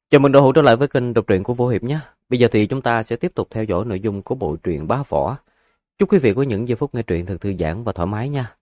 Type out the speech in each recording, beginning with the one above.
Chào mừng đội hữu trở lại với kênh đọc truyện của Vô Hiệp nhé. Bây giờ thì chúng ta sẽ tiếp tục theo dõi nội dung của bộ truyện Bá Võ. Chúc quý vị có những giây phút nghe truyện thật thư giãn và thoải mái nha.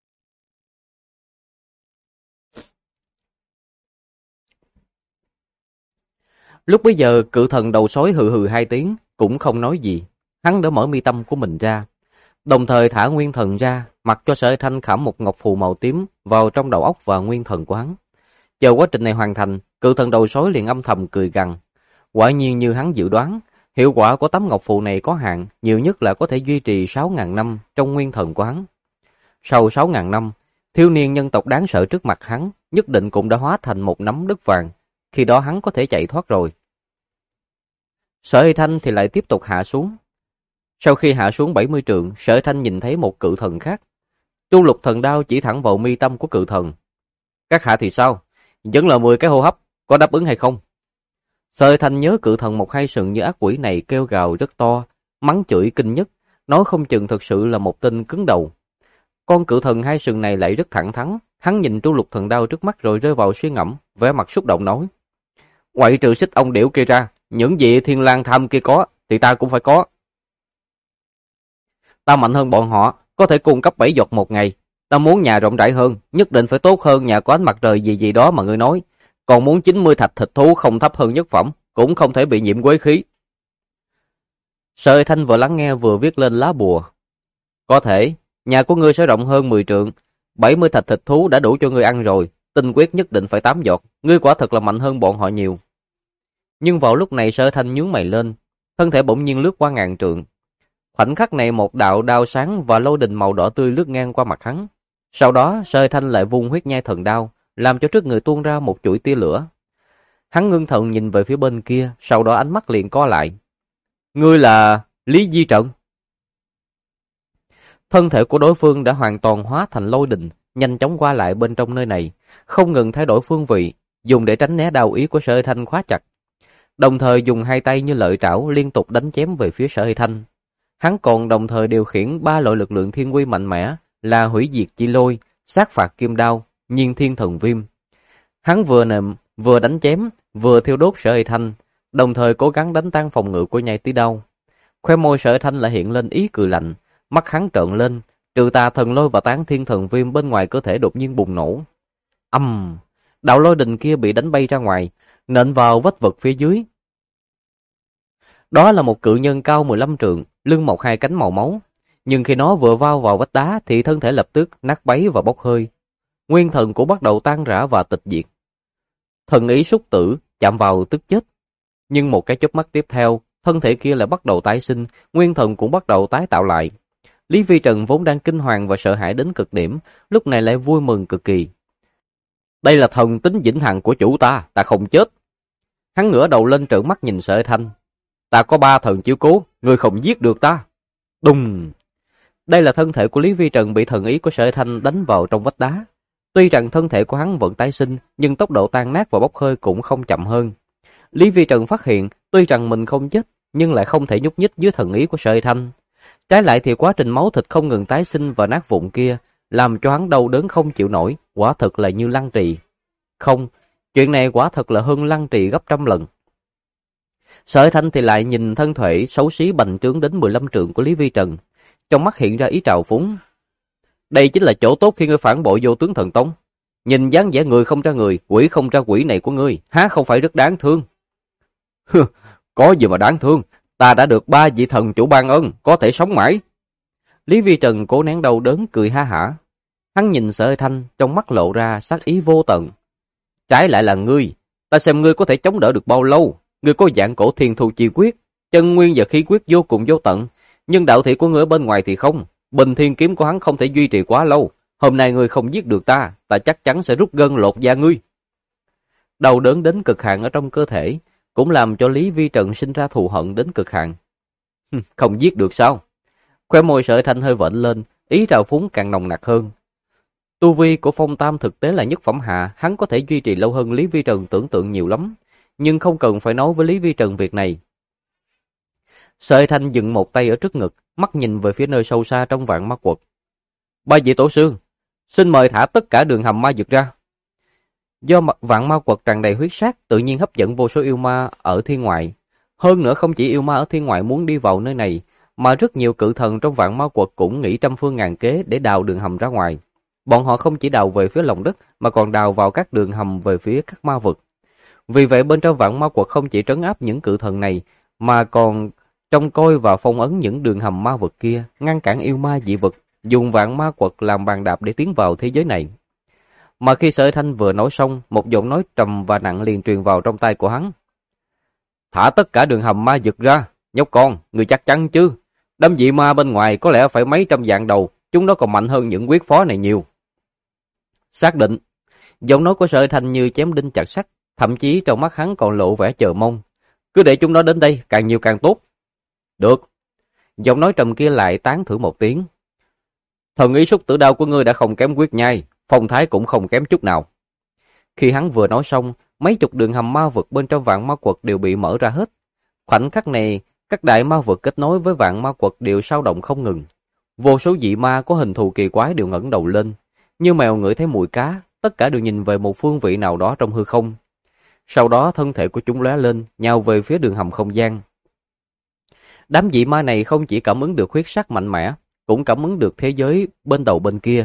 Lúc bấy giờ, cự thần đầu sói hừ hừ hai tiếng, cũng không nói gì. Hắn đã mở mi tâm của mình ra, đồng thời thả nguyên thần ra, mặc cho Sở Thanh khảm một ngọc phù màu tím vào trong đầu óc và nguyên thần của hắn. Chờ quá trình này hoàn thành, cự thần đầu sói liền âm thầm cười gằn. Quả nhiên như hắn dự đoán, hiệu quả của tấm ngọc phù này có hạn, nhiều nhất là có thể duy trì 6.000 năm trong nguyên thần của hắn. Sau 6.000 năm, thiếu niên nhân tộc đáng sợ trước mặt hắn nhất định cũng đã hóa thành một nắm đất vàng, khi đó hắn có thể chạy thoát rồi. Sở Hy Thanh thì lại tiếp tục hạ xuống. Sau khi hạ xuống 70 trượng, Sở Hy Thanh nhìn thấy một cự thần khác. Chu Lục thần đao chỉ thẳng vào mi tâm của cự thần. Các hạ thì sao? Vẫn là 10 cái hô hấp, có đáp ứng hay không? Sở Hy Thanh nhớ cự thần một hai sừng như ác quỷ này kêu gào rất to, mắng chửi kinh nhất, nói không chừng thực sự là một tên cứng đầu. Con cự thần hai sừng này lại rất thẳng thắn, hắn nhìn Chu Lục thần đao trước mắt rồi rơi vào suy ngẫm, vẻ mặt xúc động nói: ngoại trừ xích ông điểu kia ra, những gì Thiên Lang Tham kia có thì ta cũng phải có. Ta mạnh hơn bọn họ, có thể cung cấp 7 giọt một ngày. Ta muốn nhà rộng rãi hơn, nhất định phải tốt hơn nhà có ánh mặt trời gì gì đó mà ngươi nói. Còn muốn 90 thạch thịt thú không thấp hơn nhất phẩm, cũng không thể bị nhiễm quế khí. Sở Thanh vừa lắng nghe vừa viết lên lá bùa. Có thể, nhà của ngươi sẽ rộng hơn 10 trượng, 70 thạch thịt thú đã đủ cho ngươi ăn rồi, tinh quyết nhất định phải 8 giọt, ngươi quả thật là mạnh hơn bọn họ nhiều. Nhưng vào lúc này Sở Thanh nhướng mày lên, thân thể bỗng nhiên lướt qua ngàn trượng. Khoảnh khắc này một đạo đao sáng và lôi đình màu đỏ tươi lướt ngang qua mặt hắn. Sau đó Sở Thanh lại vung huyết nhai thần đao, làm cho trước người tuôn ra một chuỗi tia lửa. Hắn ngưng thần nhìn về phía bên kia, sau đó ánh mắt liền co lại. Ngươi là Lý Di Trận? Thân thể của đối phương đã hoàn toàn hóa thành lôi đình, nhanh chóng qua lại bên trong nơi này, không ngừng thay đổi phương vị, dùng để tránh né đao ý của Sở Thanh khóa chặt. Đồng thời dùng hai tay như lợi trảo liên tục đánh chém về phía Sở Thanh. Hắn còn đồng thời điều khiển 3 loại lực lượng thiên quy mạnh mẽ là hủy diệt chi lôi, sát phạt kim đao, nhiên thiên thần viêm. Hắn vừa nệm, vừa đánh chém, vừa thiêu đốt Sở Thanh, đồng thời cố gắng đánh tan phòng ngự của nhai tí đao. Khoe môi Sở Thanh lại hiện lên ý cười lạnh, mắt hắn trợn lên, trừ tà thần lôi và tán thiên thần viêm bên ngoài cơ thể đột nhiên bùng nổ. Đạo lôi đình kia bị đánh bay ra ngoài, nện vào vách vực phía dưới. Đó là một cự nhân cao 15 trượng, lưng mọc hai cánh màu máu. Nhưng khi nó vừa vào vách đá thì thân thể lập tức nát bấy và bốc hơi. Nguyên thần cũng bắt đầu tan rã và tịch diệt. Thần ý xúc tử, chạm vào tức chết. Nhưng một cái chớp mắt tiếp theo, thân thể kia lại bắt đầu tái sinh, nguyên thần cũng bắt đầu tái tạo lại. Lý Vi Trần vốn đang kinh hoàng và sợ hãi đến cực điểm, lúc này lại vui mừng cực kỳ. Đây là thần tính vĩnh hằng của chủ ta không chết. Hắn ngửa đầu lên trợn mắt nhìn Sở Thanh. Ta có 3 thần chiếu cố, ngươi không giết được ta. Đùng! Đây là thân thể của Lý Vi Trần bị thần ý của Sở Thanh đánh vào trong vách đá. Tuy rằng thân thể của hắn vẫn tái sinh, nhưng tốc độ tan nát và bốc hơi cũng không chậm hơn. Lý Vi Trần phát hiện, tuy rằng mình không chết, nhưng lại không thể nhúc nhích dưới thần ý của Sở Thanh. Trái lại thì quá trình máu thịt không ngừng tái sinh và nát vụn kia, làm cho hắn đau đớn không chịu nổi, quả thật là như lăng trì. Không, chuyện này quả thật là hơn lăng trì gấp trăm lần. Sở Thanh thì lại nhìn thân thể xấu xí bành trướng đến 15 trượng của Lý Vi Trần, trong mắt hiện ra ý trào phúng. Đây chính là chỗ tốt khi ngươi phản bội Vô Tướng Thần Tông. Nhìn dáng vẻ người không ra người, quỷ không ra quỷ này của ngươi, há không phải rất đáng thương? Có gì mà đáng thương, ta đã được 3 vị thần chủ ban ân, có thể sống mãi. Lý Vi Trần cố nén đau đớn cười ha hả. Hắn nhìn Sở Thanh, trong mắt lộ ra sát ý vô tận. Trái lại là ngươi, ta xem ngươi có thể chống đỡ được bao lâu. Ngươi có dạng cổ thiên thu chi quyết, chân nguyên và khí quyết vô cùng vô tận, nhưng đạo thể của ngươi ở bên ngoài thì không. Bình thiên kiếm của hắn không thể duy trì quá lâu. Hôm nay ngươi không giết được ta chắc chắn sẽ rút gân lột da ngươi. Đau đớn đến cực hạn ở trong cơ thể, cũng làm cho Lý Vi Trần sinh ra thù hận đến cực hạn. Không giết được sao? Khóe môi Sở Thanh hơi vểnh lên, ý trào phúng càng nồng nặc hơn. Tu vi của Phong Tam thực tế là nhất phẩm hạ, hắn có thể duy trì lâu hơn Lý Vi Trần tưởng tượng nhiều lắm, nhưng không cần phải nói với Lý Vi Trần việc này. Sở Thanh dựng một tay ở trước ngực, mắt nhìn về phía nơi sâu xa trong vạn ma quật. 3 vị tổ sư, xin mời thả tất cả đường hầm ma dược ra. Do vạn ma quật tràn đầy huyết sát, tự nhiên hấp dẫn vô số yêu ma ở thiên ngoại. Hơn nữa không chỉ yêu ma ở thiên ngoại muốn đi vào nơi này, mà rất nhiều cự thần trong vạn ma quật cũng nghĩ trăm phương ngàn kế để đào đường hầm ra ngoài. Bọn họ không chỉ đào về phía lòng đất mà còn đào vào các đường hầm về phía các ma vực. Vì vậy bên trong vạn ma quật không chỉ trấn áp những cự thần này, mà còn trông coi và phong ấn những đường hầm ma vực kia, ngăn cản yêu ma dị vực, dùng vạn ma quật làm bàn đạp để tiến vào thế giới này. Mà khi Sở Thanh vừa nói xong, một giọng nói trầm và nặng liền truyền vào trong tai của hắn. Thả tất cả đường hầm ma vực ra, nhóc con, người chắc chắn chứ? Đám dị ma bên ngoài có lẽ phải mấy trăm vạn đầu, chúng nó còn mạnh hơn những quyết phó này nhiều. Xác định. Giọng nói của Sở Thanh như chém đinh chặt sắt, thậm chí trong mắt hắn còn lộ vẻ chờ mong. Cứ để chúng nó đến đây, càng nhiều càng tốt. Được. Giọng nói trầm kia lại tán thưởng một tiếng. Thần ý xúc tử đao của ngươi đã không kém quyết nhai, phong thái cũng không kém chút nào. Khi hắn vừa nói xong, mấy chục đường hầm ma vực bên trong vạn ma quật đều bị mở ra hết. Khoảnh khắc này, các đại ma vực kết nối với vạn ma quật đều sao động không ngừng. Vô số dị ma có hình thù kỳ quái đều ngẩng đầu lên, như mèo ngửi thấy mùi cá, tất cả đều nhìn về một phương vị nào đó trong hư không. Sau đó thân thể của chúng lóe lên, nhào về phía đường hầm không gian. Đám dị ma này không chỉ cảm ứng được huyết sắc mạnh mẽ, cũng cảm ứng được thế giới bên đầu bên kia.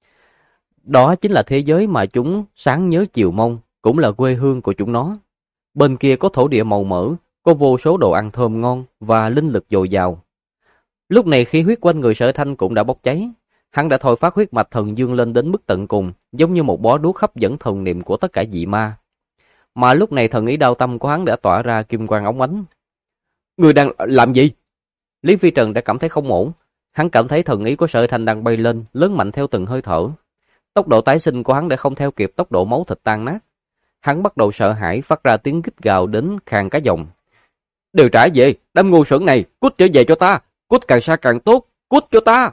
Đó chính là thế giới mà chúng sáng nhớ chiều mong, cũng là quê hương của chúng nó. Bên kia có thổ địa màu mỡ, có vô số đồ ăn thơm ngon và linh lực dồi dào. Lúc này khí huyết quanh người Sở Thanh cũng đã bốc cháy. Hắn đã thôi phát huyết mạch thần dương lên đến mức tận cùng, giống như một bó đuốc hấp dẫn thần niệm của tất cả dị ma. Mà lúc này thần ý đao tâm của hắn đã tỏa ra kim quang óng ánh. Người đang làm gì? Lý Phi Trần đã cảm thấy không ổn. Hắn cảm thấy thần ý của Sở Thanh đang bay lên, lớn mạnh theo từng hơi thở. Tốc độ tái sinh của hắn đã không theo kịp tốc độ máu thịt tan nát. Hắn bắt đầu sợ hãi, phát ra tiếng gít gào đến khàn cả giọng. Đều trả về, đám ngu xuẩn này, cút trở về cho ta, cút càng xa càng tốt, cút cho ta.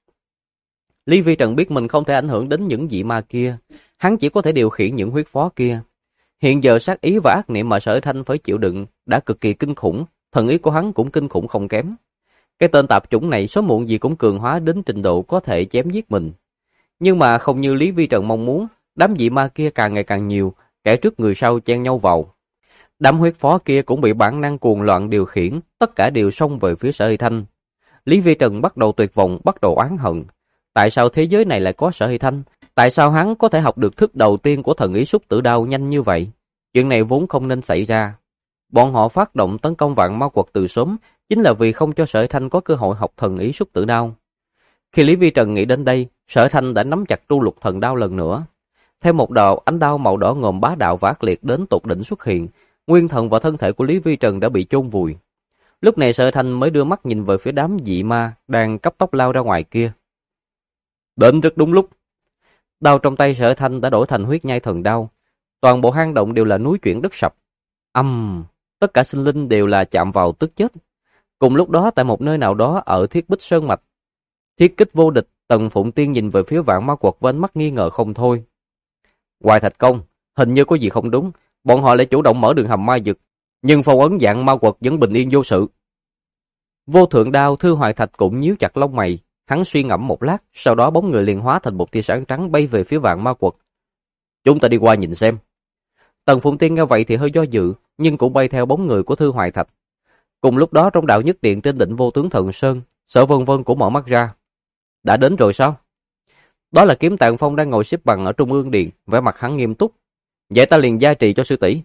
Lý Vi Trần biết mình không thể ảnh hưởng đến những dị ma kia, hắn chỉ có thể điều khiển những huyết phó kia. Hiện giờ sát ý và ác niệm mà Sở Thanh phải chịu đựng đã cực kỳ kinh khủng, thần ý của hắn cũng kinh khủng không kém. Cái tên tạp chủng này sớm muộn gì cũng cường hóa đến trình độ có thể chém giết mình. Nhưng mà không như Lý Vi Trần mong muốn, đám dị ma kia càng ngày càng nhiều, kẻ trước người sau chen nhau vào. Đám huyết phó kia cũng bị bản năng cuồng loạn điều khiển, tất cả đều xông về phía Sở Hy Thanh. Lý Vi Trần bắt đầu tuyệt vọng, bắt đầu oán hận. Tại sao thế giới này lại có Sở Hy Thanh? Tại sao hắn có thể học được thức đầu tiên của thần ý xúc tử đao nhanh như vậy? Chuyện này vốn không nên xảy ra. Bọn họ phát động tấn công vạn ma quật từ sớm, chính là vì không cho Sở Hy Thanh có cơ hội học thần ý xúc tử đao. Khi Lý Vi Trần nghĩ đến đây, Sở Hy Thanh đã nắm chặt tru lục thần đao lần nữa. Theo một đạo ánh đao màu đỏ ngòm bá đạo và ác liệt đến tột đỉnh xuất hiện, nguyên thần và thân thể của Lý Vi Trần đã bị chôn vùi. Lúc này Sở Hy Thanh mới đưa mắt nhìn về phía đám dị ma đang cấp tốc lao ra ngoài kia. Đến rất đúng lúc. Đao trong tay Sở Hy Thanh đã đổi thành huyết nhai thần đao. Toàn bộ hang động đều là núi chuyển đất sập. Tất cả sinh linh đều là chạm vào tức chết. Cùng lúc đó tại một nơi nào đó ở Thiết Bích Sơn Mạch, thiết kích vô địch, Tần Phụng Tiên nhìn về phía vạn ma quật với ánh mắt nghi ngờ không thôi. Hoài Thạch Công, hình như có gì không đúng, bọn họ lại chủ động mở đường hầm ma vực, nhưng phong ấn dạng ma quật vẫn bình yên vô sự. Vô Thượng Đao Thư Hoài Thạch cũng nhíu chặt lông mày, hắn suy ngẫm một lát, sau đó bóng người liền hóa thành một tia sáng trắng bay về phía vạn ma quật. Chúng ta đi qua nhìn xem. Tần Phụng Tiên nghe vậy thì hơi do dự, nhưng cũng bay theo bóng người của Thư Hoài Thạch. Cùng lúc đó trong đạo nhất điện trên đỉnh Vô Tướng Thần Sơn, Sở Vân Vân cũng mở mắt ra. Đã đến rồi sao? Đó là Kiếm Tạng Phong đang ngồi xếp bằng ở trung ương điện, vẻ mặt hắn nghiêm túc. Vậy ta liền gia trì cho sư tỷ.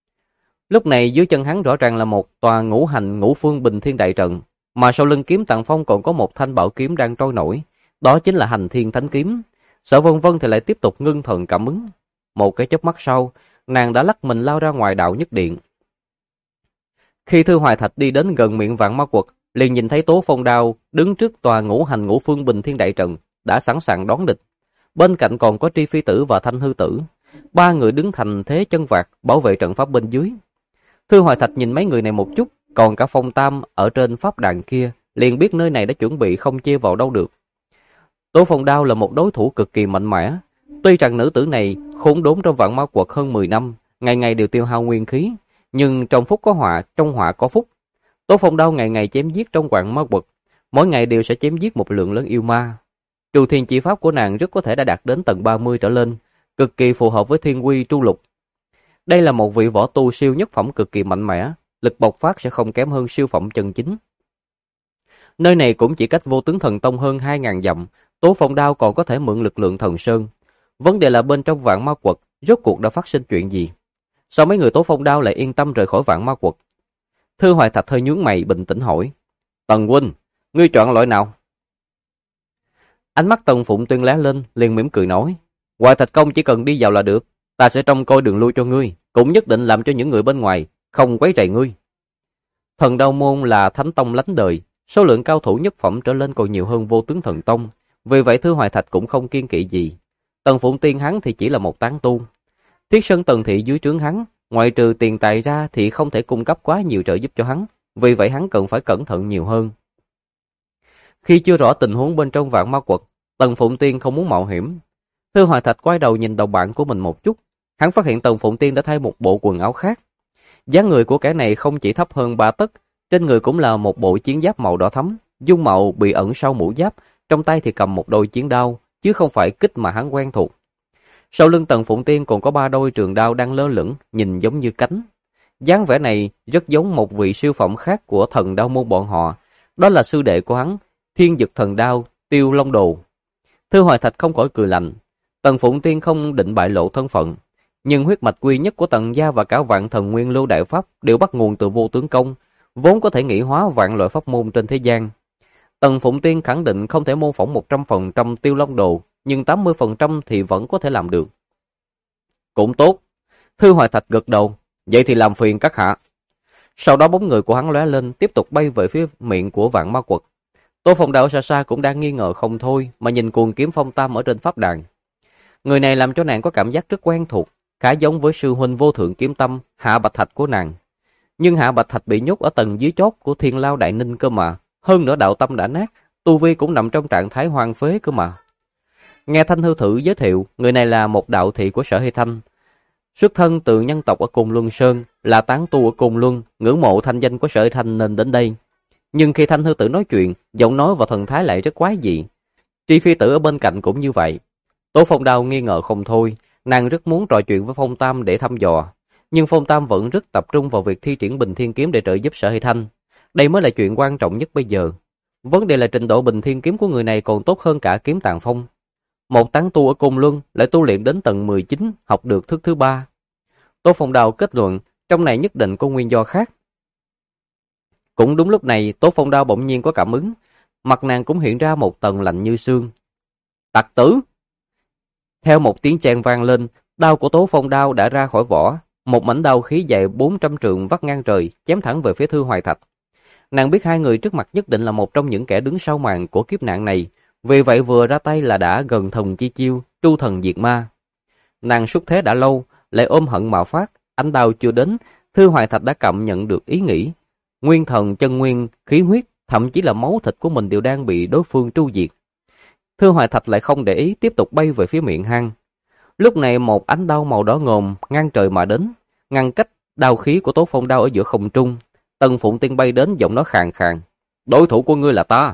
Lúc này dưới chân hắn rõ ràng là một tòa ngũ hành ngũ phương bình thiên đại trận, mà sau lưng Kiếm Tạng Phong còn có một thanh bảo kiếm đang trôi nổi, đó chính là Hành Thiên Thánh Kiếm. Sở Vân Vân thì lại tiếp tục ngưng thần cảm ứng. Một cái chớp mắt sau, nàng đã lắc mình lao ra ngoài đạo nhất điện. Khi Thư Hoài Thạch đi đến gần miệng vạn ma quật, liền nhìn thấy Tố Phong Đao đứng trước tòa ngũ hành ngũ phương bình thiên đại trận, đã sẵn sàng đón địch. Bên cạnh còn có Tri Phi Tử và Thanh Hư Tử, ba người đứng thành thế chân vạc bảo vệ trận pháp bên dưới. Thư Hoài Thạch nhìn mấy người này một chút, còn cả Phong Tam ở trên pháp đàn kia, liền biết nơi này đã chuẩn bị không chê vào đâu được. Tố Phong Đao là một đối thủ cực kỳ mạnh mẽ. Tuy rằng nữ tử này khốn đốn trong vạn ma quật hơn 10 năm, ngày ngày đều tiêu hao nguyên khí, nhưng trong phúc có họa, trong họa có phúc. Tố Phong Đao ngày ngày chém giết trong vạn ma quật, mỗi ngày đều sẽ chém giết một lượng lớn yêu ma. Trù Thiên Chi Pháp của nàng rất có thể đã đạt đến tầng 30 trở lên, cực kỳ phù hợp với thiên quy tru lục. Đây là một vị võ tu siêu nhất phẩm cực kỳ mạnh mẽ, lực bộc phát sẽ không kém hơn siêu phẩm chân chính. Nơi này cũng chỉ cách Vô Tướng Thần Tông hơn 2.000 dặm, Tố Phong Đao còn có thể mượn lực lượng thần sơn. Vấn đề là bên trong Vạn Ma Quật, rốt cuộc đã phát sinh chuyện gì? Sao mấy người Tố Phong Đao lại yên tâm rời khỏi Vạn Ma Quật? Thư Hoài Thạch hơi nhướng mày bình tĩnh hỏi. Tần huynh, ngươi chọn loại nào? Ánh mắt Tần Phụng Tuyên lóe lên, liền mỉm cười nói. Hoài Thạch công chỉ cần đi vào là được, ta sẽ trông coi đường lui cho ngươi, cũng nhất định làm cho những người bên ngoài không quấy rầy ngươi. Thần Đao Môn là thánh tông lánh đời, số lượng cao thủ nhất phẩm trở lên còn nhiều hơn Vô Tướng Thần Tông, vì vậy Thư Hoài Thạch cũng không kiên kỵ gì. Tần Phụng Tiên hắn thì chỉ là một tán tu. Thiết Sơn Tần thị dưới trướng hắn, ngoại trừ tiền tài ra thì không thể cung cấp quá nhiều trợ giúp cho hắn, vì vậy hắn cần phải cẩn thận nhiều hơn. Khi chưa rõ tình huống bên trong Vạn Ma Quật, Tần Phụng Tiên không muốn mạo hiểm. Thư Hoài Thạch quay đầu nhìn đồng bạn của mình một chút, hắn phát hiện Tần Phụng Tiên đã thay một bộ quần áo khác. Dáng người của kẻ này không chỉ thấp hơn 3 tấc, trên người cũng là một bộ chiến giáp màu đỏ thắm, dung mạo bị ẩn sau mũ giáp, trong tay thì cầm một đôi chiến đao, chứ không phải kích mà hắn quen thuộc. Sau lưng Tần Phụng Tiên còn có 3 đôi trường đao đang lơ lửng, nhìn giống như cánh. Dáng vẻ này rất giống một vị siêu phẩm khác của Thần Đao môn bọn họ, đó là sư đệ của hắn, Thiên Dực Thần Đao, Tiêu Long Đồ. Thư Hoài Thạch không khỏi cười lạnh. Tần Phụng Tiên không định bại lộ thân phận, nhưng huyết mạch quy nhất của Tần gia và cả Vạn Thần Nguyên Lưu Đại Pháp đều bắt nguồn từ Vô Tướng Công, vốn có thể nghĩ hóa vạn loại pháp môn trên thế gian. Tần Phụng Tiên khẳng định không thể mô phỏng 100% Tiêu Long Đồ, nhưng 80% thì vẫn có thể làm được. Cũng tốt. Thư Hoài Thạch gật đầu. Vậy thì làm phiền các hạ. Sau đó bóng người của hắn lóe lên, tiếp tục bay về phía miệng của Vạn Ma Quật. Tô Phong Đạo xa xa cũng đang nghi ngờ không thôi, mà nhìn cuồng kiếm Phong Tam ở trên pháp đàn. Người này làm cho nàng có cảm giác rất quen thuộc, khá giống với sư huynh vô thượng kiếm tâm Hạ Bạch Thạch của nàng. Nhưng Hạ Bạch Thạch bị nhốt ở tầng dưới chót của Thiên Lao Đại Ninh cơ mà, hơn nữa đạo tâm đã nát, tu vi cũng nằm trong trạng thái hoang phế cơ mà. Nghe Thanh Hư Thử giới thiệu, người này là một đạo thị của Sở Hy Thanh, xuất thân từ nhân tộc ở Côn Luân Sơn, là tán tu ở Côn Luân, ngưỡng mộ thanh danh của Sở Hy Thanh nên đến đây. Nhưng khi Thanh Hư Tử nói chuyện, giọng nói và thần thái lại rất quái dị. Tri Phi Tử ở bên cạnh cũng như vậy. Tố Phong Đao nghi ngờ không thôi, nàng rất muốn trò chuyện với Phong Tam để thăm dò, nhưng Phong Tam vẫn rất tập trung vào việc thi triển Bình Thiên Kiếm để trợ giúp Sở Hy Thanh. Đây mới là chuyện quan trọng nhất bây giờ. Vấn đề là trình độ Bình Thiên Kiếm của người này còn tốt hơn cả Kiếm Tàng Phong. Một tán tu ở Côn Luân lại tu luyện đến tầng 19, học được thức thứ 3. Tô Phong Đao kết luận, trong này nhất định có nguyên do khác. Cũng đúng lúc này, Tố Phong Đao bỗng nhiên có cảm ứng, mặt nàng cũng hiện ra một tầng lạnh như xương. Tặc tử! Theo một tiếng chang vang lên, đao của Tố Phong Đao đã ra khỏi vỏ, một mảnh đao khí dài 400 trượng vắt ngang trời, chém thẳng về phía Thư Hoài Thạch. Nàng biết hai người trước mặt nhất định là một trong những kẻ đứng sau màn của kiếp nạn này, vì vậy vừa ra tay là đã gần thần chi chiêu, tru thần diệt ma. Nàng xuất thế đã lâu, lại ôm hận mà phát, ánh đao chưa đến, Thư Hoài Thạch đã cảm nhận được ý nghĩ. Nguyên thần, chân nguyên, khí huyết, thậm chí là máu thịt của mình đều đang bị đối phương tru diệt. Thư Hoài Thạch lại không để ý, tiếp tục bay về phía miệng hang. Lúc này một ánh đao màu đỏ ngòm ngang trời mà đến, ngăn cách đao khí của Tố Phong Đao ở giữa không trung. Tần Phụng Tiên bay đến, giọng nói khàn khàn. Đối thủ của ngươi là ta.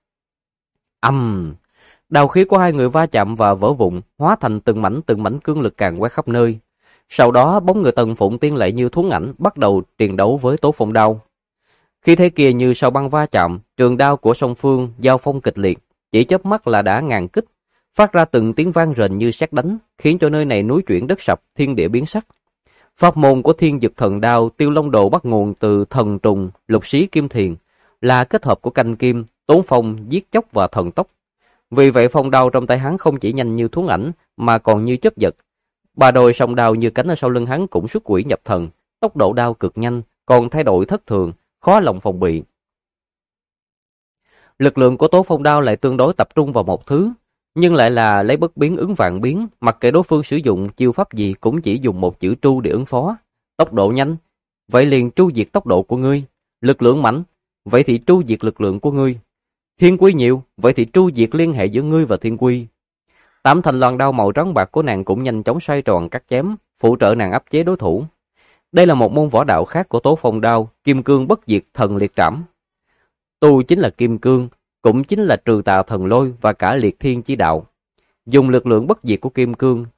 Đao khí của hai người va chạm và vỡ vụn, hóa thành từng mảnh cương lực càng quét khắp nơi. Sau đó bóng người Tần Phụng Tiên lại như thuấn ảnh bắt đầu triền đấu với Tố Phong Đao. Khi thế kia như sao băng va chạm, trường đao của song phương giao phong kịch liệt, chỉ chớp mắt là đã ngàn kích, phát ra từng tiếng vang rền như sét đánh, khiến cho nơi này núi chuyển đất sập, thiên địa biến sắc. Pháp môn của Thiên Dực Thần Đao, Tiêu Long Đồ bắt nguồn từ thần trùng, lục xí kim thiền, là kết hợp của canh kim, tốn phong, giết chóc và thần tốc. Vì vậy phong đao trong tay hắn không chỉ nhanh như thuấn ảnh, mà còn như chớp giật. Ba đôi song đao như cánh ở sau lưng hắn cũng xuất quỷ nhập thần, tốc độ đao cực nhanh, còn thay đổi thất thường, khó lòng phòng bị. Lực lượng của Tố Phong Đao lại tương đối tập trung vào một thứ, nhưng lại là lấy bất biến ứng vạn biến, mặc kệ đối phương sử dụng chiêu pháp gì cũng chỉ dùng một chữ tru để ứng phó. Tốc độ nhanh, vậy liền tru diệt tốc độ của ngươi. Lực lượng mạnh, vậy thì tru diệt lực lượng của ngươi. Thiên quy nhiều, vậy thì tru diệt liên hệ giữa ngươi và thiên quy. Tám thanh loan đao màu trắng bạc của nàng cũng nhanh chóng xoay tròn cắt chém, phụ trợ nàng áp chế đối thủ. Đây là một môn võ đạo khác của Tố Phong Đao, Kim Cương Bất Diệt Thần Liệt Trảm. Tu chính là kim cương, cũng chính là trừ tà thần lôi và cả liệt thiên chi đạo. Dùng lực lượng bất diệt của kim cương,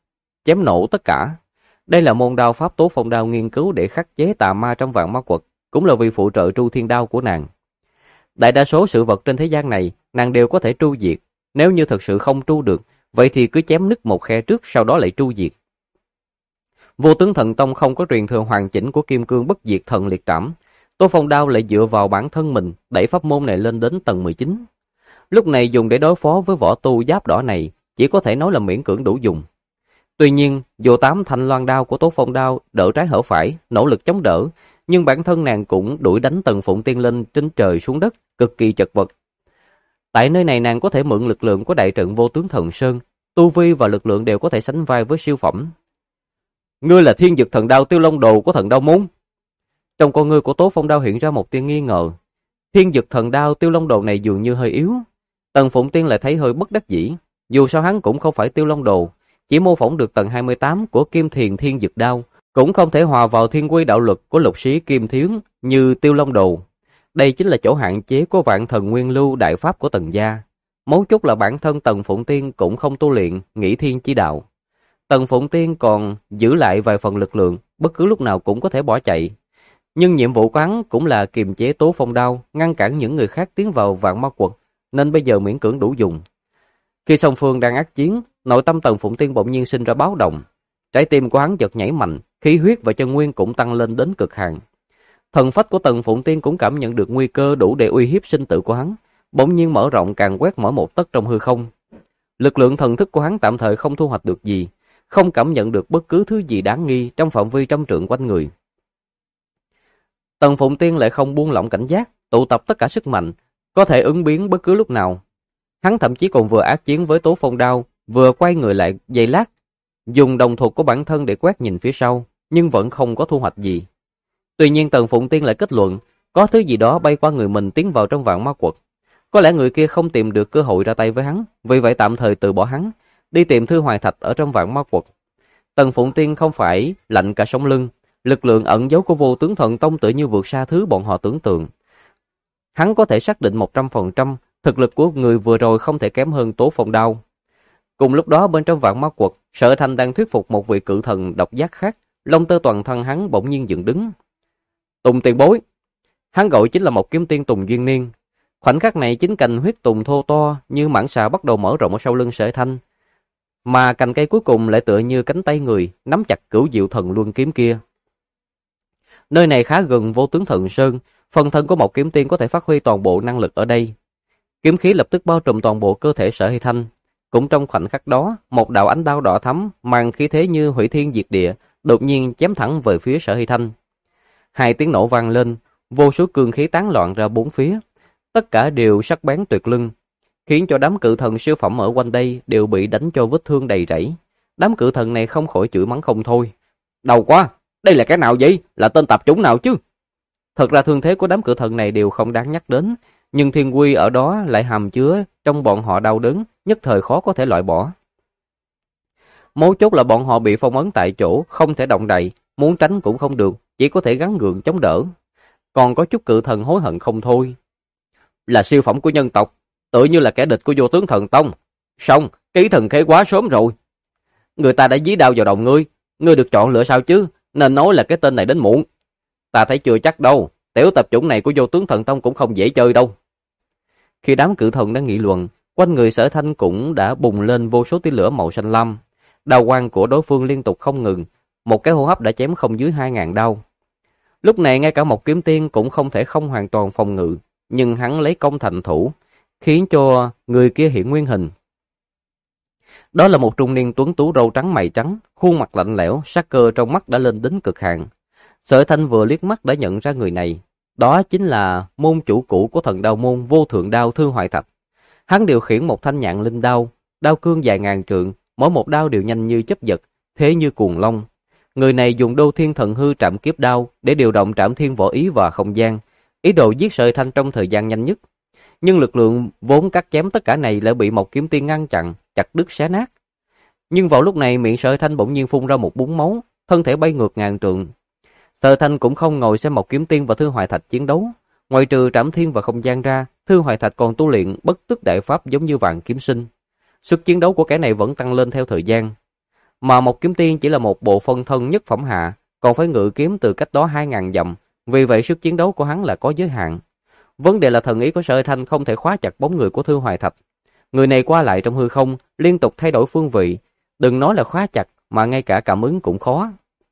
chém nổ tất cả. Đây là môn đao pháp Tố Phong Đao nghiên cứu để khắc chế tà ma trong vạn ma quật, cũng là vì phụ trợ tru thiên đao của nàng. Đại đa số sự vật trên thế gian này, nàng đều có thể tru diệt. Nếu như thật sự không tru được, vậy thì cứ chém nứt một khe trước, sau đó lại tru diệt. Vô Tướng Thần Tông không có truyền thừa hoàn chỉnh của Kim Cương Bất Diệt Thần Liệt Trảm. Tố Phong Đao lại dựa vào bản thân mình đẩy pháp môn này lên đến tầng 19. Lúc này dùng để đối phó với võ tu giáp đỏ này, chỉ có thể nói là miễn cưỡng đủ dùng. Tuy nhiên, dù 8 thanh loan đao của Tố Phong Đao đỡ trái hở phải, nỗ lực chống đỡ, nhưng bản thân nàng cũng đuổi đánh Tần Phụng Tiên lên trên trời xuống đất, cực kỳ chật vật. Tại nơi này nàng có thể mượn lực lượng của đại trận Vô Tướng Thần Sơn, tu vi và lực lượng đều có thể sánh vai với siêu phẩm. Ngươi là Thiên Dực Thần Đao Tiêu Long Đồ của Thần Đao môn? Trong con ngươi của Tố Phong Đao hiện ra một tia nghi ngờ. Thiên Dực Thần Đao Tiêu Long Đồ này dường như hơi yếu. Tần Phụng Tiên lại thấy hơi bất đắc dĩ. Dù sao hắn cũng không phải Tiêu Long Đồ, chỉ mô phỏng được tầng 28 của Kim Thiền Thiên Dực Đao, cũng không thể hòa vào thiên quy đạo luật của lục sĩ Kim Thiến như Tiêu Long Đồ. Đây chính là chỗ hạn chế của Vạn Thần Nguyên Lưu đại pháp của Tần gia. Mấu chốt là bản thân Tần Phụng Tiên cũng không tu luyện Nghĩ Thiên chi đạo. Tần Phụng Tiên còn giữ lại vài phần lực lượng, bất cứ lúc nào cũng có thể bỏ chạy. Nhưng nhiệm vụ của hắn cũng là kiềm chế Tố Phong Đao, ngăn cản những người khác tiến vào Vạn Ma Quật, nên bây giờ miễn cưỡng đủ dùng. Khi song phương đang ác chiến, nội tâm Tần Phụng Tiên bỗng nhiên sinh ra báo động. Trái tim của hắn chợt nhảy mạnh, khí huyết và chân nguyên cũng tăng lên đến cực hạn. Thần phách của Tần Phụng Tiên cũng cảm nhận được nguy cơ đủ để uy hiếp sinh tử của hắn, bỗng nhiên mở rộng càng quét mỗi một tấc trong hư không. Lực lượng thần thức của hắn tạm thời không thu hoạch được gì, không cảm nhận được bất cứ thứ gì đáng nghi trong phạm vi trăm trượng quanh người. Tần Phụng Tiên lại không buông lỏng cảnh giác, tụ tập tất cả sức mạnh, có thể ứng biến bất cứ lúc nào. Hắn thậm chí còn vừa ác chiến với Tố Phong Đao, vừa quay người lại giây lát, dùng đồng thuật của bản thân để quét nhìn phía sau, nhưng vẫn không có thu hoạch gì. Tuy nhiên Tần Phụng Tiên lại kết luận, có thứ gì đó bay qua người mình tiến vào trong Vạn Ma Quật. Có lẽ người kia không tìm được cơ hội ra tay với hắn, vì vậy tạm thời từ bỏ hắn, đi tìm Thư Hoài Thạch ở trong Vạn Ma Quật. Tần Phụng Tiên không phải lạnh cả sống lưng, lực lượng ẩn giấu của Vô Tướng Thần Tông tự như vượt xa thứ bọn họ tưởng tượng. Hắn có thể xác định 100% thực lực của người vừa rồi không thể kém hơn Tố Phong Đao. Cùng lúc đó bên trong Vạn Ma Quật, Sở Thanh đang thuyết phục một vị cự thần độc giác khác, lông tơ toàn thân hắn bỗng nhiên dựng đứng. Tùng tiền bối. Hắn gọi chính là một kiếm tiên Tùng Duyên Niên. Khoảnh khắc này chính cành huyết tùng thô to như mảng xà bắt đầu mở rộng ở sau lưng Sở Thanh, mà cành cây cuối cùng lại tựa như cánh tay người nắm chặt Cửu Diệu Thần Luân kiếm kia. Nơi này khá gần Vô Tướng Thần Sơn, phần thân của một kiếm tiên có thể phát huy toàn bộ năng lực ở đây. Kiếm khí lập tức bao trùm toàn bộ cơ thể Sở Hy Thanh. Cũng trong khoảnh khắc đó, một đạo ánh đao đỏ thắm mang khí thế như hủy thiên diệt địa, đột nhiên chém thẳng về phía Sở Hy Thanh. Hai tiếng nổ vang lên, vô số cương khí tán loạn ra bốn phía, tất cả đều sắc bén tuyệt lưng, khiến cho đám cự thần siêu phẩm ở quanh đây đều bị đánh cho vết thương đầy rẫy. Đám cự thần này không khỏi chửi mắng không thôi. Đầu quá, đây là cái nào vậy? Là tên tạp chủng nào chứ? Thật ra thương thế của đám cự thần này đều không đáng nhắc đến, nhưng thiên quy ở đó lại hàm chứa trong bọn họ đau đớn, nhất thời khó có thể loại bỏ. Mấu chốt là bọn họ bị phong ấn tại chỗ, không thể động đậy, muốn tránh cũng không được, chỉ có thể gắng gượng chống đỡ. Còn có chút cự thần hối hận không thôi. Là siêu phẩm của nhân tộc, tự như là kẻ địch của Vô Tướng Thần Tông. Xong, ký thần khế quá sớm rồi. Người ta đã dí đao vào đầu ngươi được chọn lựa sao chứ, nên nói là cái tên này đến muộn. Ta thấy chưa chắc đâu, tiểu tập chủng này của Vô Tướng Thần Tông cũng không dễ chơi đâu. Khi đám cự thần đang nghị luận, quanh người Sở Thanh cũng đã bùng lên vô số tia lửa màu xanh lam. Đao quang của đối phương liên tục không ngừng, một cái hô hấp đã chém không dưới 2000 đao. Lúc này ngay cả một kiếm tiên cũng không thể không hoàn toàn phòng ngự, nhưng hắn lấy công thành thủ, khiến cho người kia hiện nguyên hình. Đó là một trung niên tuấn tú râu trắng mày trắng, khuôn mặt lạnh lẽo, sắc cơ trong mắt đã lên đến cực hạn. Sở Thanh vừa liếc mắt đã nhận ra người này, đó chính là môn chủ cũ của Thần Đao môn Vô Thượng Đao Thư Hoài Thạch. Hắn điều khiển một thanh nhạn linh đao, đao cương dài ngàn trượng, mỗi một đao đều nhanh như chớp giật, thế như cuồng long. Người này dùng Đô Thiên Thần Hư Trảm Kiếp Đao để điều động Trảm Thiên Võ Ý và không gian, ý đồ giết Sở Thanh trong thời gian nhanh nhất. Nhưng lực lượng vốn cắt chém tất cả này lại bị một kiếm tiên ngăn chặn, chặt đứt xé nát. Nhưng vào lúc này miệng Sở Thanh bỗng nhiên phun ra một búng máu, thân thể bay ngược ngàn trượng. Sở Thanh cũng không ngồi xem một kiếm tiên và Thư Hoài Thạch chiến đấu, ngoại trừ Trảm Thiên và không gian ra, Thư Hoài Thạch còn tu luyện Bất Tức Đại Pháp giống như Vạn Kiếm Sinh. Sức chiến đấu của kẻ này vẫn tăng lên theo thời gian. mà một kiếm tiên chỉ là một bộ phân thân nhất phẩm hạ, còn phải ngự kiếm từ cách đó 2.000 dặm, vì vậy sức chiến đấu của hắn là có giới hạn. Vấn đề là thần ý của Sở Thanh không thể khóa chặt bóng người của Thư Hoài Thạch. Người này qua lại trong hư không, liên tục thay đổi phương vị, đừng nói là khóa chặt mà ngay cả cảm ứng cũng khó.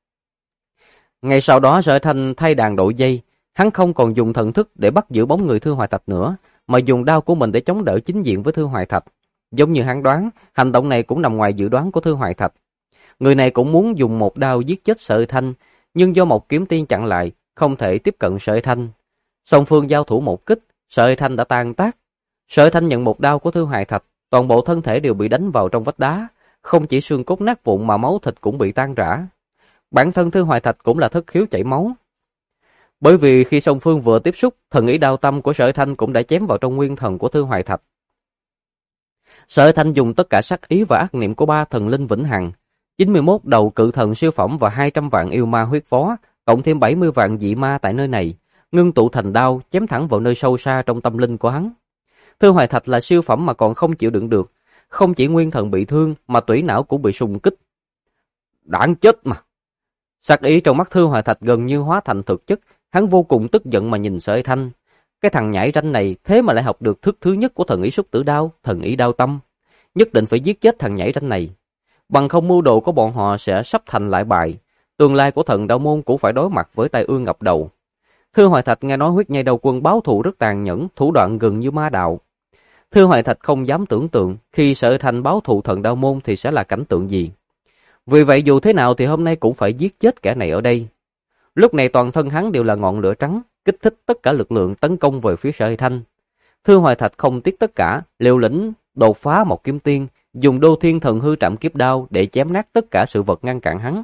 Ngay sau đó Sở Thanh thay đàn đổi dây, hắn không còn dùng thần thức để bắt giữ bóng người Thư Hoài Thạch nữa, mà dùng đao của mình để chống đỡ chính diện với Thư Hoài Thạch. Giống như hắn đoán, hành động này cũng nằm ngoài dự đoán của Thư Hoài Thạch. Người này cũng muốn dùng một đao giết chết Sở Thanh, nhưng do một kiếm tiên chặn lại, không thể tiếp cận Sở Thanh. Song phương giao thủ một kích, Sở Thanh đã tan tác. Sở Thanh nhận một đao của Thư Hoài Thạch, toàn bộ thân thể đều bị đánh vào trong vách đá, không chỉ xương cốt nát vụn mà máu thịt cũng bị tan rã. Bản thân Thư Hoài Thạch cũng là thất khiếu chảy máu. Bởi vì khi song phương vừa tiếp xúc, thần ý đao tâm của Sở Thanh cũng đã chém vào trong nguyên thần của Thư Hoài Thạch. Sở Thanh dùng tất cả sát ý và ác niệm của 3 thần linh vĩnh hằng, 91 đầu cự thần siêu phẩm và 200 vạn yêu ma huyết phó, cộng thêm 70 vạn dị ma tại nơi này, ngưng tụ thành đao chém thẳng vào nơi sâu xa trong tâm linh của hắn. Thư Hoài Thạch là siêu phẩm mà còn không chịu đựng được, không chỉ nguyên thần bị thương mà tủy não cũng bị xung kích. Đáng chết mà! Sát ý trong mắt Thư Hoài Thạch gần như hóa thành thực chất, hắn vô cùng tức giận mà nhìn Sở Thanh. Cái thằng nhãi ranh này thế mà lại học được thức thứ nhất của thần ý xuất tử đao, thần ý đao tâm. Nhất định phải giết chết thằng nhãi ranh này. Bằng không mưu đồ của bọn họ sẽ sắp thành lại bại. Tương lai của thần đạo môn cũng phải đối mặt với tai ương ngập đầu. Thư Hoài Thạch nghe nói huyết nhai đầu quân báo thù rất tàn nhẫn, thủ đoạn gần như ma đạo. Thư Hoài Thạch không dám tưởng tượng khi Sở Thanh báo thù thần đạo môn thì sẽ là cảnh tượng gì. Vì vậy dù thế nào thì hôm nay cũng phải giết chết kẻ này ở đây. Lúc này toàn thân hắn đều là ngọn lửa trắng, kích thích tất cả lực lượng tấn công về phía Sở Thanh. Thư Hoài Thạch không tiếc tất cả, liều lĩnh đột phá một kiếm tiên, dùng Đô Thiên Thần Hư Trảm Kiếp Đao để chém nát tất cả sự vật ngăn cản hắn.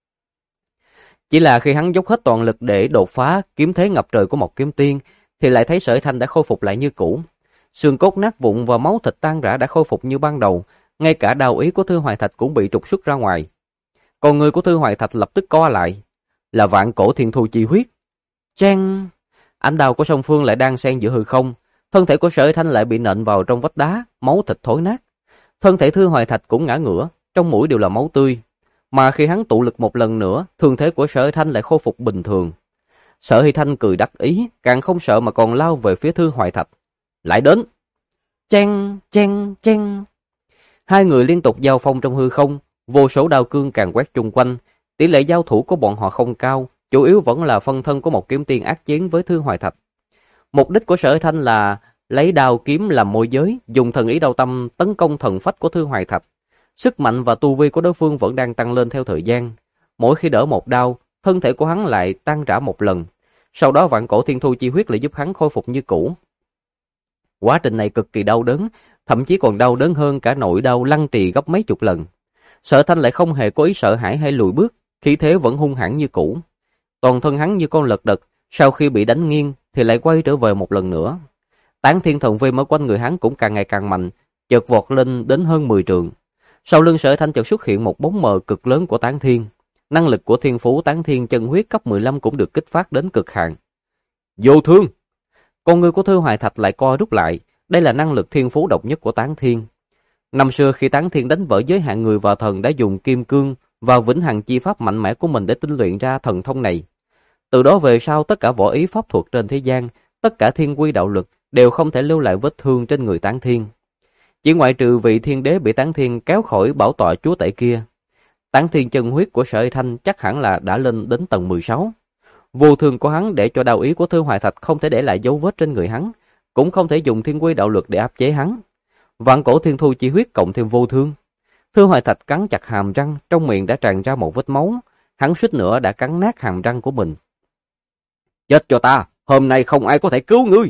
Chỉ là khi hắn dốc hết toàn lực để đột phá kiếm thế ngập trời của một kiếm tiên, thì lại thấy Sở Thanh đã khôi phục lại như cũ. Xương cốt nát vụn và máu thịt tan rã đã khôi phục như ban đầu, ngay cả đao ý của Thư Hoài Thạch cũng bị trục xuất ra ngoài. Còn người của Thư Hoài Thạch lập tức co lại, là Vạn Cổ Thiên Thu Chi Huyết. Chang! Ánh đao của song phương lại đang xen giữa hư không, thân thể của Sở Thanh lại bị nện vào trong vách đá, máu thịt thối nát. Thân thể Thư Hoài Thạch cũng ngã ngửa, trong mũi đều là máu tươi. Mà khi hắn tụ lực một lần nữa, thương thế của Sở Thanh lại khôi phục bình thường. Sở Hy Thanh cười đắc ý, càng không sợ mà còn lao về phía Thư Hoài Thạch. Lại đến! Chang! Chang! Chang! Hai người liên tục giao phong trong hư không, vô số đao cương càng quét chung quanh. Tỷ lệ giao thủ của bọn họ không cao, chủ yếu vẫn là phân thân của một kiếm tiên ác chiến với Thư Hoài Thạch. Mục đích của Sở Thanh là lấy đao kiếm làm môi giới, dùng thần ý đao tâm tấn công thần phách của Thư Hoài Thạch. Sức mạnh và tu vi của đối phương vẫn đang tăng lên theo thời gian. Mỗi khi đỡ một đao, thân thể của hắn lại tan rã một lần. Sau đó Vạn Cổ Thiên Thu Chi Huyết lại giúp hắn khôi phục như cũ. Quá trình này cực kỳ đau đớn, thậm chí còn đau đớn hơn cả nỗi đau lăng trì gấp mấy chục lần. Sở Thanh lại không hề có ý sợ hãi hay lùi bước, khí thế vẫn hung hãn như cũ. Toàn thân hắn như con lật đật, sau khi bị đánh nghiêng thì lại quay trở về một lần nữa. Tán Thiên Thần Viêm ở quanh người hắn cũng càng ngày càng mạnh, chợt vọt lên đến hơn 10 trượng. Sau lưng Sở Thanh chợt xuất hiện một bóng mờ cực lớn của Tán Thiên. Năng lực của thiên phú Tán Thiên chân huyết cấp 15 cũng được kích phát đến cực hạn. Vô thương! Con người của Thư Hoài Thạch lại co rút lại, đây là năng lực thiên phú độc nhất của Tán Thiên. Năm xưa khi Tán Thiên đánh vỡ giới hạn người và thần đã dùng kim cương và vĩnh hằng chi pháp mạnh mẽ của mình để tinh luyện ra thần thông này. Từ đó về sau tất cả võ ý pháp thuật trên thế gian, tất cả thiên quy đạo lực đều không thể lưu lại vết thương trên người Tán Thiên. Chỉ ngoại trừ vị thiên đế bị Tán Thiên kéo khỏi bảo tọa chúa tể kia. Tán Thiên chân huyết của Sở Thanh chắc hẳn là đã lên đến tầng 16. Vô thương của hắn để cho đao ý của Thư Hoài Thạch không thể để lại dấu vết trên người hắn, cũng không thể dùng thiên quy đạo lực để áp chế hắn. Vạn Cổ Thiên Thu Chi Huyết cộng thêm vô thương. Thư Hoài Thạch cắn chặt hàm răng, trong miệng đã tràn ra một vết máu, hắn suýt nữa đã cắn nát hàm răng của mình. Chết cho ta, hôm nay không ai có thể cứu ngươi.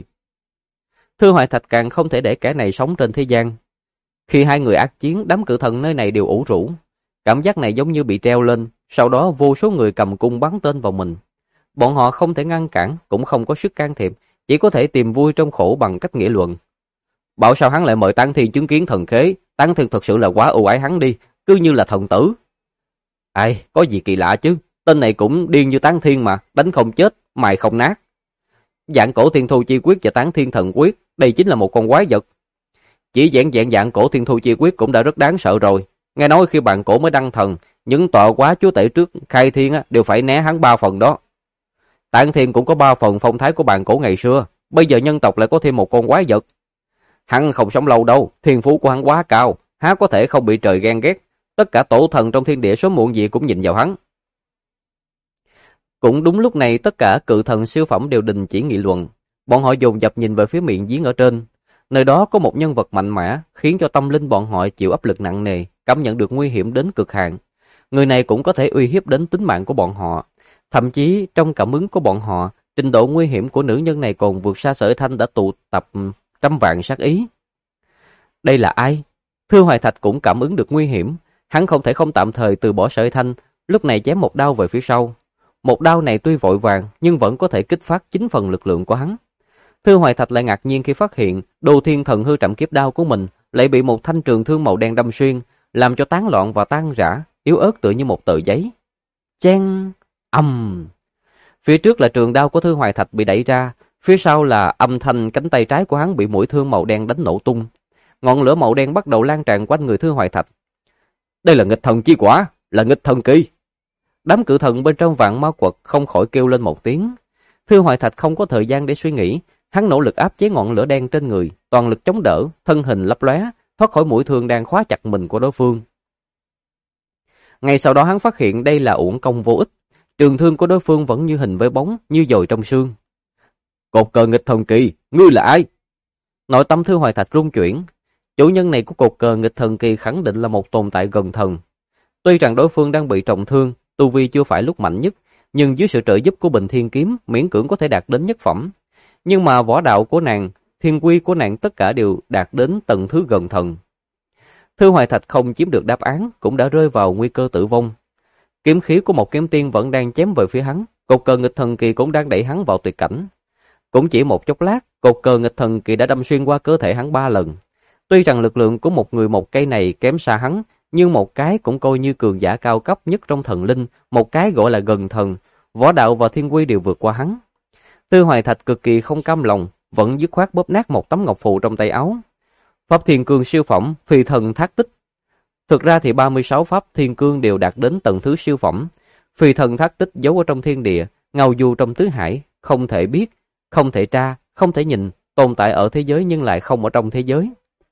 Thư Hoài Thạch càng không thể để kẻ này sống trên thế gian. Khi hai người ác chiến, đám cự thần nơi này đều ủ rũ. Cảm giác này giống như bị treo lên, sau đó vô số người cầm cung bắn tên vào mình. Bọn họ không thể ngăn cản, cũng không có sức can thiệp, chỉ có thể tìm vui trong khổ bằng cách nghị luận. Bảo sao hắn lại mời Tán Thiên chứng kiến thần khế, Tán Thiên thật sự là quá ưu ái hắn đi, cứ như là thần tử. Ai, có gì kỳ lạ chứ, tên này cũng điên như Tán Thiên mà, đánh không chết, mài không nát. Vạn Cổ Thiên Thu Chi Quyết và Tán Thiên Thần Quyết, đây chính là một con quái vật. Chỉ dạng Cổ Thiên Thu Chi Quyết cũng đã rất đáng sợ rồi, Nghe nói khi bạn cổ mới đăng thần, những tọa quá chúa tể trước khai thiên đều phải né hắn 3 phần đó. Tạng Thiên cũng có 3 phần phong thái của bạn cổ ngày xưa, bây giờ nhân tộc lại có thêm một con quái vật. Hắn không sống lâu đâu, thiên phú của hắn quá cao, há có thể không bị trời ghen ghét. Tất cả tổ thần trong thiên địa sớm muộn gì cũng nhìn vào hắn. Cũng đúng lúc này tất cả cự thần siêu phẩm đều đình chỉ nghị luận. Bọn họ dồn dập nhìn về phía miệng giếng ở trên. Nơi đó có một nhân vật mạnh mẽ, khiến cho tâm linh bọn họ chịu áp lực nặng nề, cảm nhận được nguy hiểm đến cực hạn. Người này cũng có thể uy hiếp đến tính mạng của bọn họ. Thậm chí trong cảm ứng của bọn họ, trình độ nguy hiểm của nữ nhân này còn vượt xa Sở Thanh đã tụ tập trăm vạn sát ý. Đây là ai? Thư Hoài Thạch cũng cảm ứng được nguy hiểm. Hắn không thể không tạm thời từ bỏ Sở Thanh, lúc này chém một đao về phía sau. Một đao này tuy vội vàng nhưng vẫn có thể kích phát 9 phần lực lượng của hắn. Thư Hoài Thạch lại ngạc nhiên khi phát hiện Đồ Thiên Thần Hư Trảm Kiếp Đao của mình lại bị một thanh trường thương màu đen đâm xuyên, làm cho tán loạn và tan rã, yếu ớt tựa như một tờ giấy. Chen, ầm. Phía trước là trường đao của Thư Hoài Thạch bị đẩy ra, phía sau là âm thanh cánh tay trái của hắn bị mũi thương màu đen đánh nổ tung. Ngọn lửa màu đen bắt đầu lan tràn quanh người Thư Hoài Thạch. Đây là nghịch thần chi quả, là nghịch thần kỳ. Đám cự thần bên trong Vạn Ma Quật không khỏi kêu lên một tiếng. Thư Hoài Thạch không có thời gian để suy nghĩ, hắn nỗ lực áp chế ngọn lửa đen trên người, toàn lực chống đỡ, thân hình lấp lóe, thoát khỏi mũi thương đang khóa chặt mình của đối phương. Ngay sau đó hắn phát hiện đây là uổng công vô ích, trường thương của đối phương vẫn như hình với bóng, như dồi trong xương. Cột cờ nghịch thần kỳ, ngươi là ai? Nội tâm Thư Hoài Thạch rung chuyển. Chủ nhân này của cột cờ nghịch thần kỳ khẳng định là một tồn tại gần thần. Tuy rằng đối phương đang bị trọng thương, tu vi chưa phải lúc mạnh nhất, nhưng dưới sự trợ giúp của Bình Thiên Kiếm miễn cưỡng có thể đạt đến nhất phẩm. Nhưng mà võ đạo của nàng, thiên quy của nàng tất cả đều đạt đến tầng thứ gần thần. Thư Hoài Thạch không chiếm được đáp án, cũng đã rơi vào nguy cơ tử vong. Kiếm khí của một kiếm tiên vẫn đang chém về phía hắn, cột cờ nghịch thần kỳ cũng đang đẩy hắn vào tuyệt cảnh. Cũng chỉ một chốc lát, cột cờ nghịch thần kỳ đã đâm xuyên qua cơ thể hắn 3 lần. Tuy rằng lực lượng của một người một cây này kém xa hắn, nhưng một cái cũng coi như cường giả cao cấp nhất trong thần linh, một cái gọi là gần thần, võ đạo và thiên quy đều vượt qua hắn. Thư Hoài Thạch cực kỳ không cam lòng, vẫn dứt khoát bóp nát một tấm ngọc phù trong tay áo. Pháp Thiên Cương siêu phẩm, phi thần thác tích. Thực ra thì 36 pháp Thiên Cương đều đạt đến tầng thứ siêu phẩm. Phi thần thác tích giấu ở trong thiên địa, ngao du trong tứ hải, không thể biết, không thể tra, không thể nhìn, tồn tại ở thế giới nhưng lại không ở trong thế giới.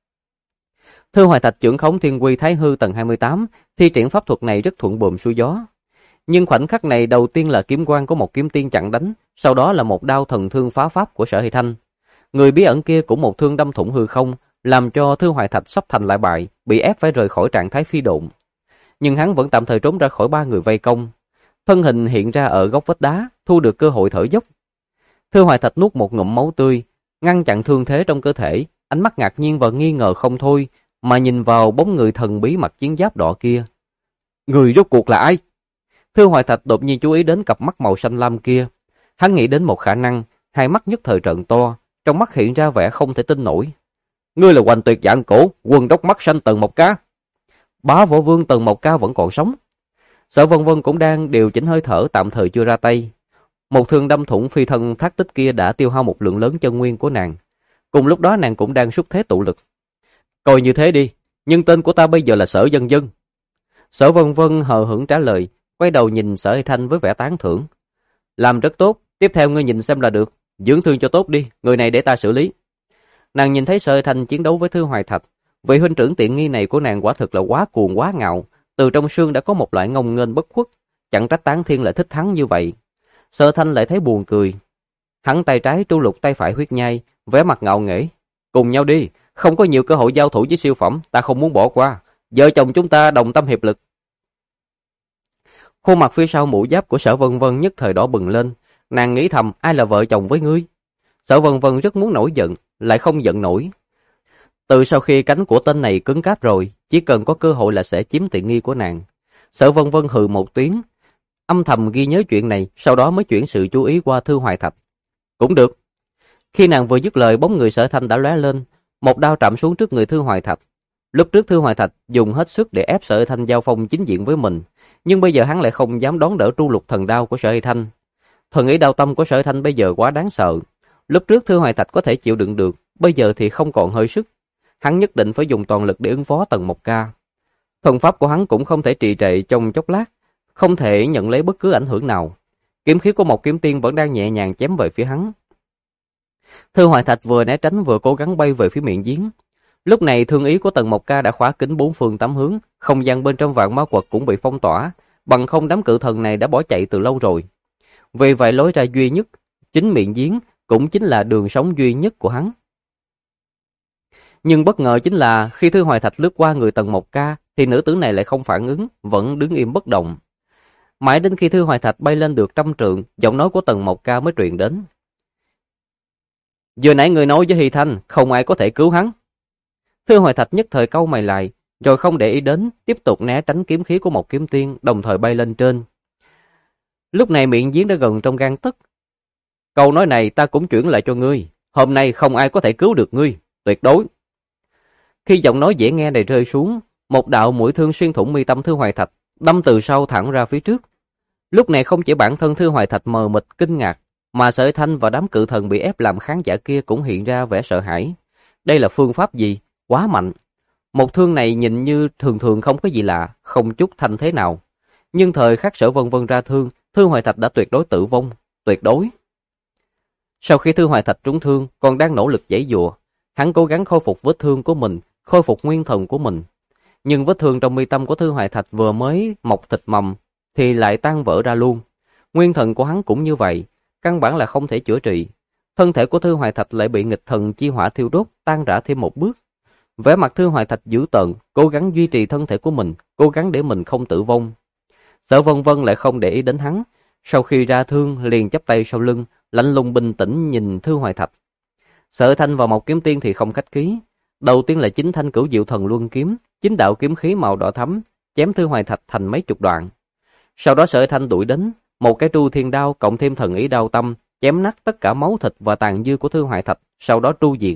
Thư Hoài Thạch trưởng khống Thiên Quy Thái Hư tầng 28, thi triển pháp thuật này rất thuận buồm xuôi gió. Nhưng khoảnh khắc này đầu tiên là kiếm quang của một kiếm tiên chặn đánh, sau đó là một đao thần thương phá pháp của Sở Hy Thanh. Người bí ẩn kia cũng một thương đâm thủng hư không, làm cho Thư Hoài Thạch sắp thành lại bại, bị ép phải rời khỏi trạng thái phi độn. Nhưng hắn vẫn tạm thời trốn ra khỏi 3 người vây công. Thân hình hiện ra ở góc vách đá, thu được cơ hội thở dốc. Thư Hoài Thạch nuốt một ngụm máu tươi, ngăn chặn thương thế trong cơ thể, ánh mắt ngạc nhiên và nghi ngờ không thôi, mà nhìn vào bóng người thần bí mặc chiến giáp đỏ kia. Người rốt cuộc là ai? Thư Hoài Thạch đột nhiên chú ý đến cặp mắt màu xanh lam kia. Hắn nghĩ đến một khả năng, hai mắt nhất thời trợn to, trong mắt hiện ra vẻ không thể tin nổi. Ngươi là Hoành Tuyệt Dạng Cổ, Quân Đốc Mắt Xanh Tần Mộc Ca. Bá Võ Vương Tần Mộc Ca vẫn còn sống. Sở Vân Vân cũng đang điều chỉnh hơi thở, tạm thời chưa ra tay. Một thương đâm thủng phi thân thác tích kia đã tiêu hao một lượng lớn chân nguyên của nàng. Cùng lúc đó nàng cũng đang xúc thế tụ lực. Coi như thế đi, nhưng tên của ta bây giờ là Sở Dân Dân. Sở Vân Vân hờ hững trả lời, quay đầu nhìn Sở Hy Thanh với vẻ tán thưởng. Làm rất tốt, tiếp theo ngươi nhìn xem là được, dưỡng thương cho tốt đi, người này để ta xử lý. Nàng nhìn thấy Sở Hy Thanh chiến đấu với Thư Hoài Thạch, vị huynh trưởng tiện nghi này của nàng quả thực là quá cuồng quá ngạo, từ trong xương đã có một loại ngông nghênh bất khuất, chẳng trách Tán Thiên lại thích hắn như vậy. Sở Thanh lại thấy buồn cười. Hắn tay trái tru lục tay phải huyết nhai, vẻ mặt ngạo nghễ. Cùng nhau đi, không có nhiều cơ hội giao thủ với siêu phẩm, ta không muốn bỏ qua. Vợ chồng chúng ta đồng tâm hiệp lực. Khuôn mặt phía sau mũ giáp của Sở Vân Vân nhất thời đỏ bừng lên. Nàng nghĩ thầm, ai là vợ chồng với ngươi? Sở Vân Vân rất muốn nổi giận, lại không giận nổi. Từ sau khi cánh của tên này cứng cáp rồi, chỉ cần có cơ hội là sẽ chiếm tiện nghi của nàng. Sở Vân Vân hừ một tiếng, âm thầm ghi nhớ chuyện này, sau đó mới chuyển sự chú ý qua Thư Hoài Thạch. Cũng được. Khi nàng vừa dứt lời, bóng người Sở Thanh đã lóe lên, một đao chạm xuống trước người Thư Hoài Thạch. Lúc trước Thư Hoài Thạch dùng hết sức để ép Sở Thanh giao phong chính diện với mình, nhưng bây giờ hắn lại không dám đón đỡ tru lục thần đao của Sở Thanh. Thần ý đao tâm của Sở Thanh bây giờ quá đáng sợ. Lúc trước Thư Hoài Thạch có thể chịu đựng được, bây giờ thì không còn hơi sức. Hắn nhất định phải dùng toàn lực để ứng phó Tần Mộc Ca. Thần pháp của hắn cũng không thể trì trệ trong chốc lát, không thể nhận lấy bất cứ ảnh hưởng nào. Kiếm khí của một kiếm tiên vẫn đang nhẹ nhàng chém về phía hắn. Thư Hoài Thạch vừa né tránh vừa cố gắng bay về phía miệng giếng. Lúc này thương ý của Tần Mộc Ca đã khóa kín bốn phương tám hướng, không gian bên trong vạn ma quật cũng bị phong tỏa, bằng không đám cự thần này đã bỏ chạy từ lâu rồi. Vì vậy lối ra duy nhất, chính miệng giếng, cũng chính là đường sống duy nhất của hắn. Nhưng bất ngờ chính là khi Thư Hoài Thạch lướt qua người Tần Mộc Ca, thì nữ tử này lại không phản ứng, vẫn đứng im bất động. Mãi đến khi Thư Hoài Thạch bay lên được 100 trượng, giọng nói của Tần Mộc Ca mới truyền đến. Vừa nãy người nói với Hy Thanh, không ai có thể cứu hắn. Thư Hoài Thạch nhất thời cau mày lại, rồi không để ý đến, tiếp tục né tránh kiếm khí của một kiếm tiên, đồng thời bay lên trên. Lúc này miệng giếng đã gần trong gang tấc. Câu nói này ta cũng chuyển lại cho ngươi, hôm nay không ai có thể cứu được ngươi, tuyệt đối. Khi giọng nói dễ nghe này rơi xuống, một đạo mũi thương xuyên thủng mi tâm Thư Hoài Thạch, đâm từ sau thẳng ra phía trước. Lúc này không chỉ bản thân Thư Hoài Thạch mờ mịt kinh ngạc, mà Sở Thanh và đám cự thần bị ép làm khán giả kia cũng hiện ra vẻ sợ hãi. Đây là phương pháp gì? Quá mạnh. Một thương này nhìn như thường thường không có gì lạ, không chút thanh thế nào. Nhưng thời khắc Sở Vân Vân ra thương, Thư Hoài Thạch đã tuyệt đối tử vong, tuyệt đối. Sau khi Thư Hoài Thạch trúng thương, còn đang nỗ lực giãy giụa, hắn cố gắng khôi phục vết thương của mình, khôi phục nguyên thần của mình. Nhưng vết thương trong mi tâm của Thư Hoài Thạch vừa mới mọc thịt mầm thì lại tan vỡ ra luôn. Nguyên thần của hắn cũng như vậy, căn bản là không thể chữa trị. Thân thể của Thư Hoài Thạch lại bị nghịch thần chi hỏa thiêu đốt, tan rã thêm một bước. Vẻ mặt Thư Hoài Thạch dữ tợn, cố gắng duy trì thân thể của mình, cố gắng để mình không tử vong. Sở Vân Vân lại không để ý đến hắn, sau khi ra thương liền chắp tay sau lưng, lạnh lùng bình tĩnh nhìn Thư Hoài Thạch. Sở Thanh và Mộc Kiếm Tiên thì không khách khí. Đầu tiên là chính thanh Cửu Diệu Thần Luân kiếm, chính đạo kiếm khí màu đỏ thắm, chém Thư Hoài Thạch thành mấy chục đoạn. Sau đó Sở Thanh đuổi đến, một cái tru thiên đao cộng thêm thần ý đao tâm, chém nát tất cả máu thịt và tàn dư của Thư Hoài Thạch, sau đó tru diệt.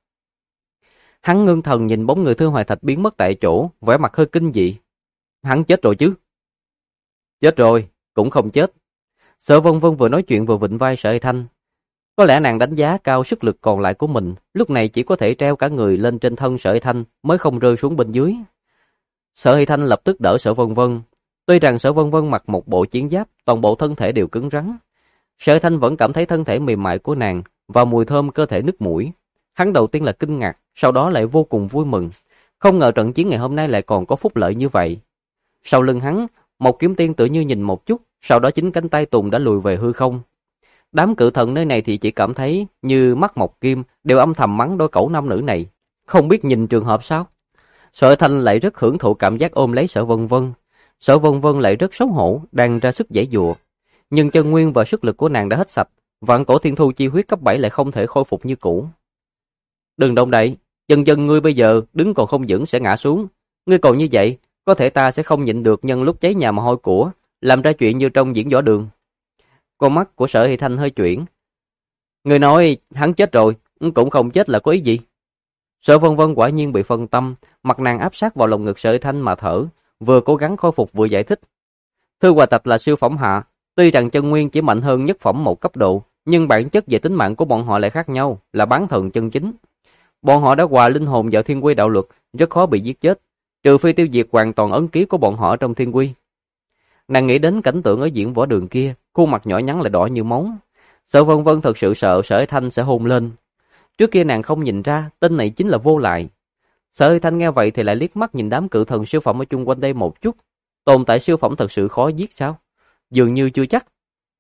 Hắn ngưng thần nhìn bóng người Thư Hoài Thạch biến mất tại chỗ, vẻ mặt hơi kinh dị. Hắn chết rồi chứ? Chết rồi, cũng không chết. Sở Vân Vân vừa nói chuyện vừa vịn vai Sở Thanh. Có lẽ nàng đánh giá cao sức lực còn lại của mình, lúc này chỉ có thể treo cả người lên trên thân Sở Thanh mới không rơi xuống bên dưới. Sở Thanh lập tức đỡ Sở Vân Vân. Tuy rằng Sở Vân Vân mặc một bộ chiến giáp, toàn bộ thân thể đều cứng rắn. Sở Thanh vẫn cảm thấy thân thể mềm mại của nàng và mùi thơm cơ thể nức mũi. Hắn đầu tiên là kinh ngạc, sau đó lại vô cùng vui mừng. Không ngờ trận chiến ngày hôm nay lại còn có phúc lợi như vậy. Sau lưng hắn, một kiếm tiên tự như nhìn một chút, sau đó chính cánh tay Tùng đã lùi về hư không. Đám cự thần nơi này thì chỉ cảm thấy như mắt mọc kim, đều âm thầm mắng đôi cẩu nam nữ này. Không biết nhìn trường hợp sao? Sở Thanh lại rất hưởng thụ cảm giác ôm lấy Sở Vân Vân. Sở Vân Vân lại rất xấu hổ, đang ra sức giãy giụa. Nhưng chân nguyên và sức lực của nàng đã hết sạch, vạn cổ thiên thu chi huyết cấp 7 lại không thể khôi phục như cũ. Đừng động đậy, chân chân ngươi bây giờ đứng còn không vững sẽ ngã xuống. Ngươi còn như vậy, có thể ta sẽ không nhịn được nhân lúc cháy nhà mà hôi của, làm ra chuyện như trong diễn võ đường. Con mắt của Sở Hy Thanh hơi chuyển. Người nói hắn chết rồi, cũng không chết là có ý gì? Sở Vân Vân quả nhiên bị phân tâm, mặt nàng áp sát vào lồng ngực Sở Hy Thanh mà thở, vừa cố gắng khôi phục vừa giải thích. Thư Hoài Thạch là siêu phẩm hạ, tuy rằng chân nguyên chỉ mạnh hơn nhất phẩm một cấp độ, nhưng bản chất về tính mạng của bọn họ lại khác nhau, là bán thần chân chính. Bọn họ đã hòa linh hồn vào thiên quy đạo luật, rất khó bị giết chết, trừ phi tiêu diệt hoàn toàn ấn ký của bọn họ trong thiên quy. Nàng nghĩ đến cảnh tượng ở diễn võ đường kia, khuôn mặt nhỏ nhắn lại đỏ như máu. Sở Vân Vân thật sự sợ Sở Thanh sẽ hôn lên. Trước kia nàng không nhìn ra, tên này chính là Vô Lại. Sở Thanh nghe vậy thì lại liếc mắt nhìn đám cự thần siêu phẩm ở chung quanh đây một chút. Tồn tại siêu phẩm thật sự khó giết sao? Dường như chưa chắc.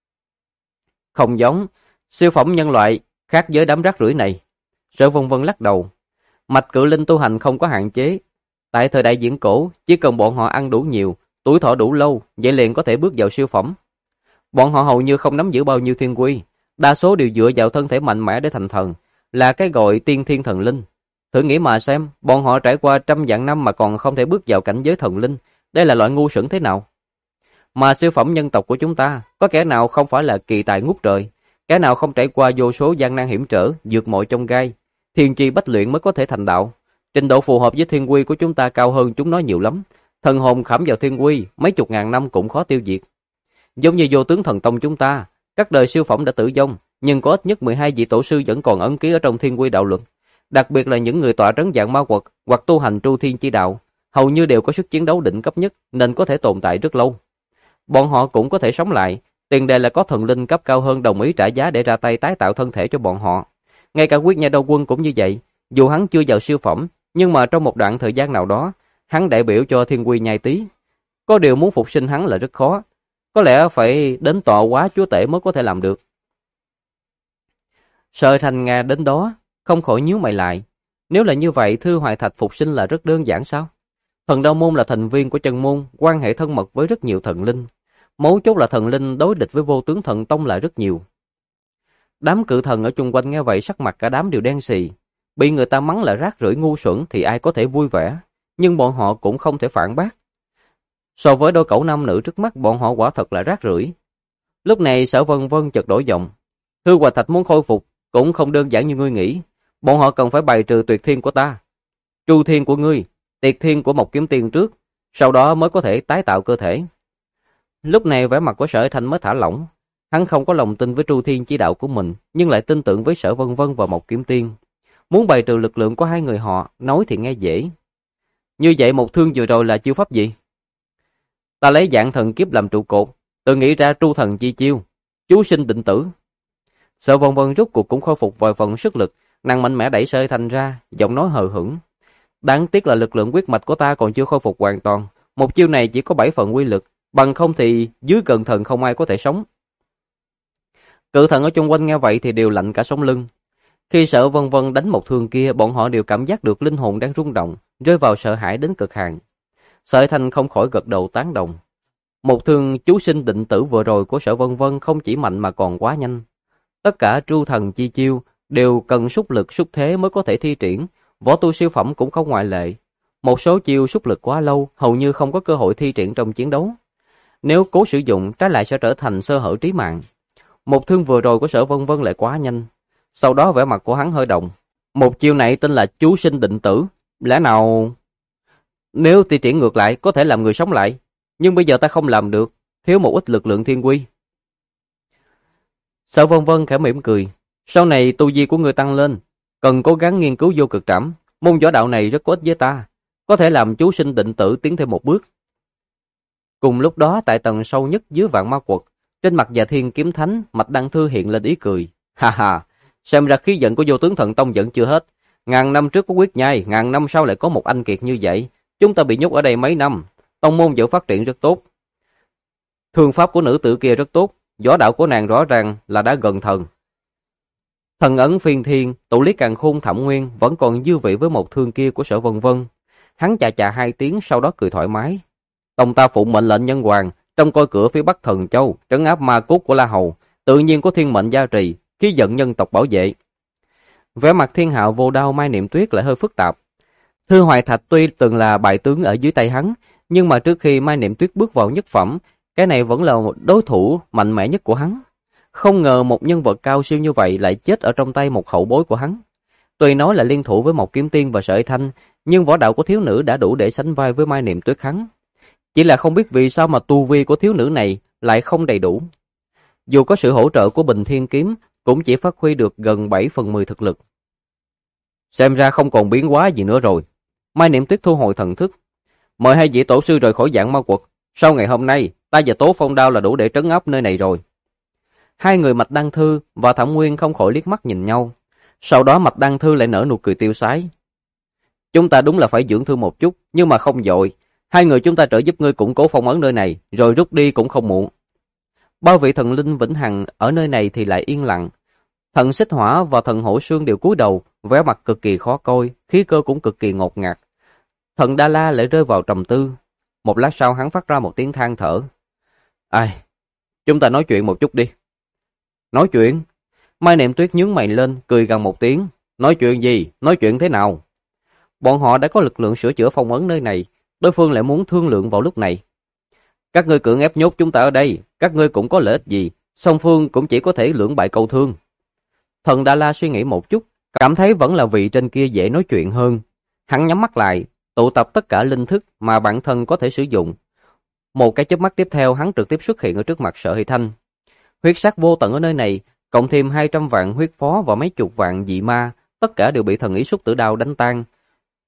Không giống, siêu phẩm nhân loại khác với đám rác rưởi này. Sở Vân Vân lắc đầu. Mạch cự linh tu hành không có hạn chế. Tại thời đại viễn cổ, chỉ cần bọn họ ăn đủ nhiều, tuổi thọ đủ lâu, vậy liền có thể bước vào siêu phẩm. Bọn họ hầu như không nắm giữ bao nhiêu thiên quy, đa số đều dựa vào thân thể mạnh mẽ để thành thần, là cái gọi tiên thiên thần linh. Thử nghĩ mà xem, bọn họ trải qua trăm vạn năm mà còn không thể bước vào cảnh giới thần linh, đây là loại ngu xuẩn thế nào? Mà siêu phẩm nhân tộc của chúng ta, có kẻ nào không phải là kỳ tài ngút trời, kẻ nào không trải qua vô số gian nan hiểm trở, vượt mọi chông gai, thiên tri bách luyện mới có thể thành đạo. Trình độ phù hợp với thiên quy của chúng ta cao hơn chúng nó nhiều lắm. Thần hồn khảm vào thiên quy, mấy chục ngàn năm cũng khó tiêu diệt. Giống như Vô Tướng Thần Tông chúng ta, các đời siêu phẩm đã tử vong, nhưng có ít nhất 12 vị tổ sư vẫn còn ấn ký ở trong thiên quy đạo luật. Đặc biệt là những người tọa trấn dạng ma quật hoặc tu hành tru thiên chi đạo, hầu như đều có sức chiến đấu đỉnh cấp nhất nên có thể tồn tại rất lâu. Bọn họ cũng có thể sống lại, tiền đề là có thần linh cấp cao hơn đồng ý trả giá để ra tay tái tạo thân thể cho bọn họ. Ngay cả Quyết Nhai Đao Quân cũng như vậy, dù hắn chưa vào siêu phẩm, nhưng mà trong một đoạn thời gian nào đó, hắn đại biểu cho Thiên Quy Nhai Tý. Có điều muốn phục sinh hắn là rất khó, có lẽ phải đến tọa hóa chúa tể mới có thể làm được. Sở Thành nghe đến đó, không khỏi nhíu mày lại. Nếu là như vậy, Thư Hoài Thạch phục sinh là rất đơn giản sao? Thần Đao Môn là thành viên của chân môn, quan hệ thân mật với rất nhiều thần linh. Mấu chốt là thần linh đối địch với Vô Tướng Thần Tông là rất nhiều. Đám cự thần ở chung quanh nghe vậy sắc mặt cả đám đều đen xì. Bị người ta mắng là rác rưởi ngu xuẩn thì ai có thể vui vẻ, nhưng bọn họ cũng không thể phản bác. So với đôi cẩu nam nữ trước mắt, bọn họ quả thật là rác rưởi. Lúc này Sở Vân Vân chợt đổi giọng. Thư Hoài Thạch muốn khôi phục cũng không đơn giản như ngươi nghĩ. Bọn họ cần phải bài trừ tuyệt thiên của ta, tru thiên của ngươi, tiệt thiên của Mộc Kiếm Tiên trước, sau đó mới có thể tái tạo cơ thể. Lúc này vẻ mặt của Sở Thanh mới thả lỏng. Hắn không có lòng tin với tru thiên chỉ đạo của mình, nhưng lại tin tưởng với Sở Vân Vân và Mộc Kiếm Tiên. Muốn bài trừ lực lượng của hai người họ, nói thì nghe dễ. Như vậy một thương vừa rồi là chiêu pháp gì? Ta lấy dạng thần kiếp làm trụ cột, tự nghĩ ra tru thần chi chiêu, chú sinh định tử. Sở Vân Vân rút cuộc cũng khôi phục vài phần sức lực, nàng mạnh mẽ đẩy Sở Thanh ra, giọng nói hờ hững. Đáng tiếc là lực lượng huyết mạch của ta còn chưa khôi phục hoàn toàn, một chiêu này chỉ có 7 phần uy lực, bằng không thì dưới cận thần không ai có thể sống. Cự thần ở chung quanh nghe vậy thì đều lạnh cả sống lưng. Khi Sở Vân Vân đánh một thương kia, bọn họ đều cảm giác được linh hồn đang rung động, rơi vào sợ hãi đến cực hạn. Sở Thanh không khỏi gật đầu tán đồng. Một thương chú sinh định tử vừa rồi của Sở Vân Vân không chỉ mạnh mà còn quá nhanh. Tất cả tru thần chi chiêu đều cần xúc lực xúc thế mới có thể thi triển, võ tu siêu phẩm cũng không ngoại lệ. Một số chiêu xúc lực quá lâu, hầu như không có cơ hội thi triển trong chiến đấu. Nếu cố sử dụng, trái lại sẽ trở thành sơ hở trí mạng. Một thương vừa rồi của Sở Vân Vân lại quá nhanh. Sau đó vẻ mặt của hắn hơi động. Một chiêu này tên là chú sinh định tử. Lẽ nào... Nếu thi triển ngược lại, có thể làm người sống lại. Nhưng bây giờ ta không làm được, thiếu một ít lực lượng thiên quy. Sở Vân Vân khẽ mỉm cười. Sau này tu vi của ngươi tăng lên, cần cố gắng nghiên cứu vô cực trảm. Môn võ đạo này rất có ích với ta, có thể làm chú sinh định tử tiến thêm một bước. Cùng lúc đó tại tầng sâu nhất dưới Vạn Ma Quật, trên mặt Dạ Thiên Kiếm Thánh, Mạch Đăng Thư hiện lên ý cười. Ha ha, xem ra khí giận của Vô Tướng Thần Tông vẫn chưa hết. Ngàn năm trước có Quyết Nhai, ngàn năm sau lại có một anh kiệt như vậy. Chúng ta bị nhốt ở đây mấy năm, tông môn vẫn phát triển rất tốt. Thương pháp của nữ tử kia rất tốt, võ đạo của nàng rõ ràng là đã gần thần. Thần ấn phiên thiên, tụ lý càn khôn Thẩm Nguyên vẫn còn dư vị với một thương kia của Sở Vân Vân. Hắn chà chà hai tiếng sau đó cười thoải mái. Tông ta phụng mệnh lệnh nhân hoàng, trông coi cửa phía Bắc Thần Châu, trấn áp ma cốt của La Hầu, tự nhiên có thiên mệnh gia trì, khí vận nhân tộc bảo vệ. Vẻ mặt Thiên Hạo Vô Đao Mai Niệm Tuyết lại hơi phức tạp. Thư Hoài Thạch tuy từng là bại tướng ở dưới tay hắn, nhưng mà trước khi Mai Niệm Tuyết bước vào nhất phẩm, cái này vẫn là một đối thủ mạnh mẽ nhất của hắn. Không ngờ một nhân vật cao siêu như vậy lại chết ở trong tay một hậu bối của hắn. Tuy nói là liên thủ với Mộc Kiếm Tiên và Sợi Thanh, nhưng võ đạo của thiếu nữ đã đủ để sánh vai với Mai Niệm Tuyết hắn. Chỉ là không biết vì sao mà tu vi của thiếu nữ này lại không đầy đủ. Dù có sự hỗ trợ của Bình Thiên Kiếm, cũng chỉ phát huy được gần 7/10 thực lực. Xem ra không còn biến hóa gì nữa rồi. Mai Niệm Tuyết thu hồi thần thức. Mời hai vị tổ sư rời khỏi Vạn Ma Quật. Sau ngày hôm nay, ta và Tố Phong Đao là đủ để trấn áp nơi này rồi. Hai người Mạch Đăng Thư và Thẩm Nguyên không khỏi liếc mắt nhìn nhau. Sau đó Mạch Đăng Thư lại nở nụ cười tiêu sái. Chúng ta đúng là phải dưỡng thương một chút, nhưng mà không vội. Hai người chúng ta trợ giúp ngươi củng cố phong ấn nơi này, rồi rút đi cũng không muộn. Bao vị thần linh vĩnh hằng ở nơi này thì lại yên lặng. Thần Xích Hỏa và thần Hổ Xương đều cúi đầu, vẻ mặt cực kỳ khó coi, khí cơ cũng cực kỳ ngột ngạt. Thần Đa La lại rơi vào trầm tư. Một lát sau hắn phát ra một tiếng than thở. Ai, chúng ta nói chuyện một chút đi. Nói chuyện? Mai Niệm Tuyết nhướng mày lên, cười gần một tiếng. Nói chuyện gì? Nói chuyện thế nào? Bọn họ đã có lực lượng sửa chữa phong ấn nơi này, đối phương lại muốn thương lượng vào lúc này. Các ngươi cưỡng ép nhốt chúng ta ở đây, các ngươi cũng có lợi ích gì, song phương cũng chỉ có thể lưỡng bại câu thương. Thần Đa La suy nghĩ một chút, cảm thấy vẫn là vị trên kia dễ nói chuyện hơn. Hắn nhắm mắt lại, tụ tập tất cả linh thức mà bản thân có thể sử dụng. Một cái chớp mắt tiếp theo hắn trực tiếp xuất hiện ở trước mặt Sở Hy Thanh. Huyết sắc vô tận ở nơi này, cộng thêm 200 vạn huyết phó và mấy chục vạn dị ma, tất cả đều bị thần ý Xúc Tử Đao đánh tan.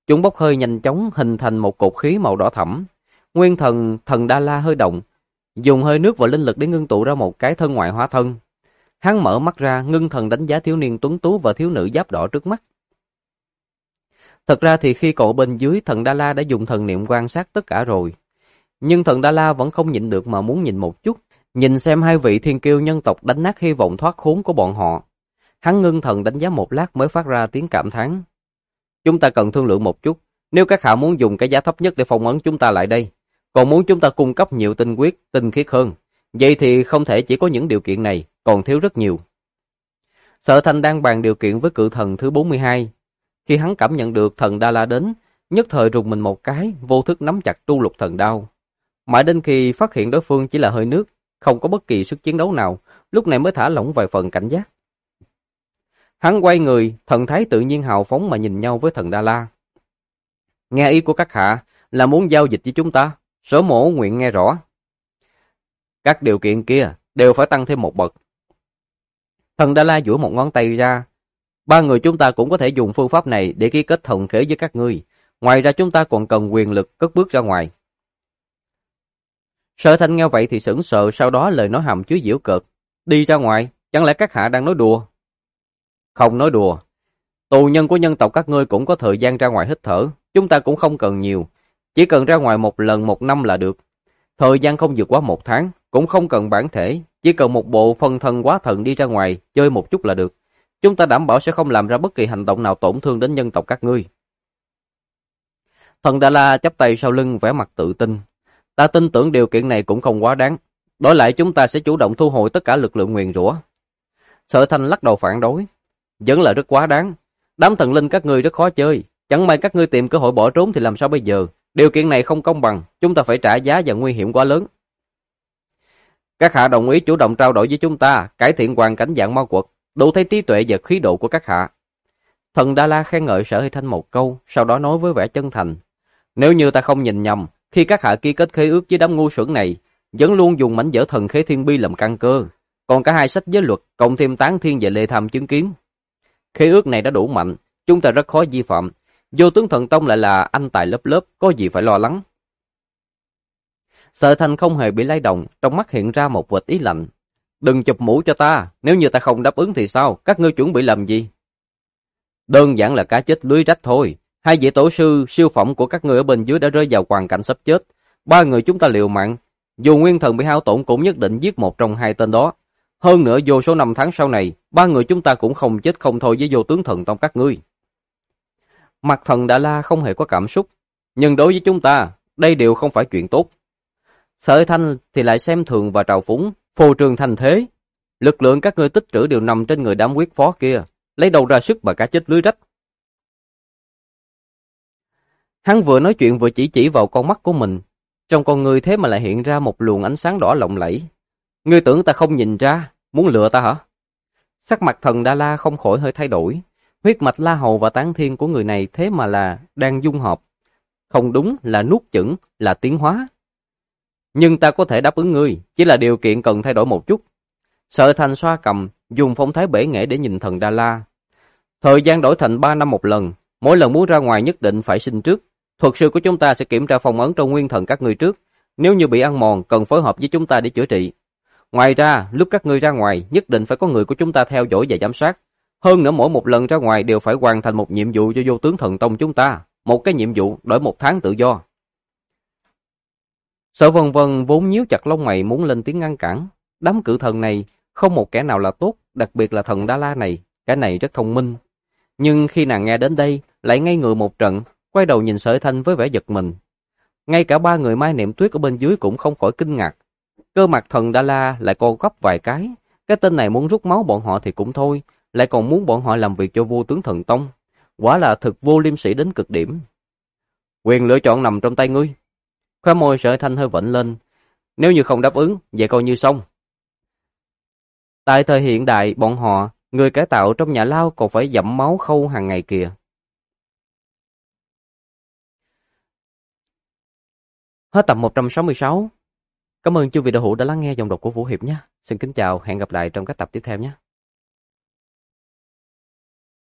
Chúng bốc hơi nhanh chóng hình thành một cột khí màu đỏ thẫm. Nguyên thần Đa La hơi động, dùng hơi nước và linh lực để ngưng tụ ra một cái thân ngoại hóa thân. Hắn mở mắt ra, ngưng thần đánh giá thiếu niên tuấn tú và thiếu nữ giáp đỏ trước mắt. Thật ra thì khi còn ở bên dưới, thần Đa La đã dùng thần niệm quan sát tất cả rồi. Nhưng thần Đa La vẫn không nhịn được mà muốn nhìn một chút, nhìn xem hai vị thiên kiêu nhân tộc đánh nát hy vọng thoát khốn của bọn họ. Hắn ngưng thần đánh giá một lát mới phát ra tiếng cảm thán. Chúng ta cần thương lượng một chút, nếu các hạ muốn dùng cái giá thấp nhất để phong ấn chúng ta lại đây, còn muốn chúng ta cung cấp nhiều tinh huyết, tinh khiết hơn, vậy thì không thể chỉ có những điều kiện này, còn thiếu rất nhiều. Sở Thanh đang bàn điều kiện với cự thần thứ 42. Khi hắn cảm nhận được thần Đa La đến, nhất thời rùng mình một cái, vô thức nắm chặt tru lục thần đao. Mãi đến khi phát hiện đối phương chỉ là hơi nước, không có bất kỳ sức chiến đấu nào, lúc này mới thả lỏng vài phần cảnh giác. Hắn quay người, thần thái tự nhiên hào phóng mà nhìn nhau với thần Đa La. Nghe ý của các hạ là muốn giao dịch với chúng ta, Sở mổ nguyện nghe rõ. Các điều kiện kia đều phải tăng thêm một bậc. Thần Đa La duỗi một ngón tay ra. Ba người chúng ta cũng có thể dùng phương pháp này để ký kết thần khế với các ngươi. Ngoài ra chúng ta còn cần quyền lực cất bước ra ngoài. Sở Thanh nghe vậy thì sững sờ, sau đó lời nói hàm chứa giễu cợt. Đi ra ngoài, chẳng lẽ các hạ đang nói đùa? Không nói đùa. Tù nhân của nhân tộc các ngươi cũng có thời gian ra ngoài hít thở. Chúng ta cũng không cần nhiều. Chỉ cần ra ngoài một lần một năm là được. Thời gian không vượt quá 1 tháng, cũng không cần bản thể. Chỉ cần một bộ phân thân quá thần đi ra ngoài, chơi một chút là được. Chúng ta đảm bảo sẽ không làm ra bất kỳ hành động nào tổn thương đến nhân tộc các ngươi. Thần Đa La chắp tay sau lưng vẻ mặt tự tin. Ta tin tưởng điều kiện này cũng không quá đáng. Đổi lại chúng ta sẽ chủ động thu hồi tất cả lực lượng nguyền rủa. Sở Thanh lắc đầu phản đối. Vẫn là rất quá đáng. Đám thần linh các ngươi rất khó chơi. Chẳng may các ngươi tìm cơ hội bỏ trốn thì làm sao bây giờ? Điều kiện này không công bằng. Chúng ta phải trả giá và nguy hiểm quá lớn. Các hạ đồng ý chủ động trao đổi với chúng ta, cải thiện hoàn cảnh dạng ma quật, đủ thấy trí tuệ và khí độ của các hạ. Thần Đa La khen ngợi Sở Hy Thanh một câu, sau đó nói với vẻ chân thành. Nếu như ta không nhìn nhầm, khi các hạ ký kết khế ước với đám ngu xuẩn này, vẫn luôn dùng mảnh vỡ thần khế thiên bi làm căn cơ. Còn cả hai sách giới luật, cộng thêm tán thiên về lê tham chứng kiến. Khế ước này đã đủ mạnh, chúng ta rất khó vi phạm. Vô tướng thần tông lại là anh tài lớp lớp, có gì phải lo lắng. Sở Thanh không hề bị lay động, trong mắt hiện ra một vệt ý lạnh. Đừng chụp mũ cho ta, nếu như ta không đáp ứng thì sao, các ngươi chuẩn bị làm gì? Đơn giản là cá chết lưới rách thôi. Hai vị tổ sư siêu phẩm của các ngươi ở bên dưới đã rơi vào hoàn cảnh sắp chết. 3 người chúng ta liều mạng, dù nguyên thần bị hao tổn cũng nhất định giết một trong 2 tên đó. Hơn nữa vô số năm tháng sau này, 3 người chúng ta cũng không chết không thôi với vô tướng thần tông các ngươi. Mặt thần Đa La không hề có cảm xúc, nhưng đối với chúng ta, đây đều không phải chuyện tốt. Sở Thanh thì lại xem thường và trào phúng, phô trương thành thế. Lực lượng các ngươi tích trữ đều nằm trên người đám quyết phó kia, lấy đâu ra sức mà cá chết lưới rách. Hắn vừa nói chuyện vừa chỉ vào con mắt của mình, trong con người thế mà lại hiện ra một luồng ánh sáng đỏ lộng lẫy. Ngươi tưởng ta không nhìn ra, muốn lừa ta hả? Sắc mặt thần Đa La không khỏi hơi thay đổi, huyết mạch La Hầu và Tán Thiên của người này thế mà là đang dung hợp. Không đúng là nuốt chửng, là tiến hóa. Nhưng ta có thể đáp ứng ngươi, chỉ là điều kiện cần thay đổi một chút. Sở Thành xoa cầm, dùng phong thái bể nghệ để nhìn thần Đa La. Thời gian đổi thành 3 năm một lần, mỗi lần muốn ra ngoài nhất định phải xin trước. Thuật sư của chúng ta sẽ kiểm tra phong ấn trong nguyên thần các ngươi trước. Nếu như bị ăn mòn, cần phối hợp với chúng ta để chữa trị. Ngoài ra, lúc các ngươi ra ngoài, nhất định phải có người của chúng ta theo dõi và giám sát. Hơn nữa mỗi một lần ra ngoài đều phải hoàn thành một nhiệm vụ cho vô tướng thần tông chúng ta. Một cái nhiệm vụ đổi 1 tháng tự do. Sở Vân Vân vốn nhíu chặt lông mày muốn lên tiếng ngăn cản. Đám cự thần này không một kẻ nào là tốt, đặc biệt là thần Đa La này, cái này rất thông minh. Nhưng khi nàng nghe đến đây, lại ngây người một trận, quay đầu nhìn Sở Thanh với vẻ giật mình. Ngay cả 3 người Mai Niệm Tuyết ở bên dưới cũng không khỏi kinh ngạc. Cơ mặt thần Đa La lại co gấp vài cái tên này muốn rút máu bọn họ thì cũng thôi, lại còn muốn bọn họ làm việc cho vô tướng thần tông. Quả là thực vô liêm sỉ đến cực điểm. Quyền lựa chọn nằm trong tay ngươi. Khóe môi Sở Thanh hơi vểnh lên. Nếu như không đáp ứng, vậy coi như xong. Tại thời hiện đại, bọn họ, người cải tạo trong nhà lao còn phải dặm máu khâu hàng ngày kìa. Hết tập 166. Cảm ơn chư vị đạo hữu đã lắng nghe dòng đọc của Vũ Hiệp nhé. Xin kính chào, hẹn gặp lại trong các tập tiếp theo nhé.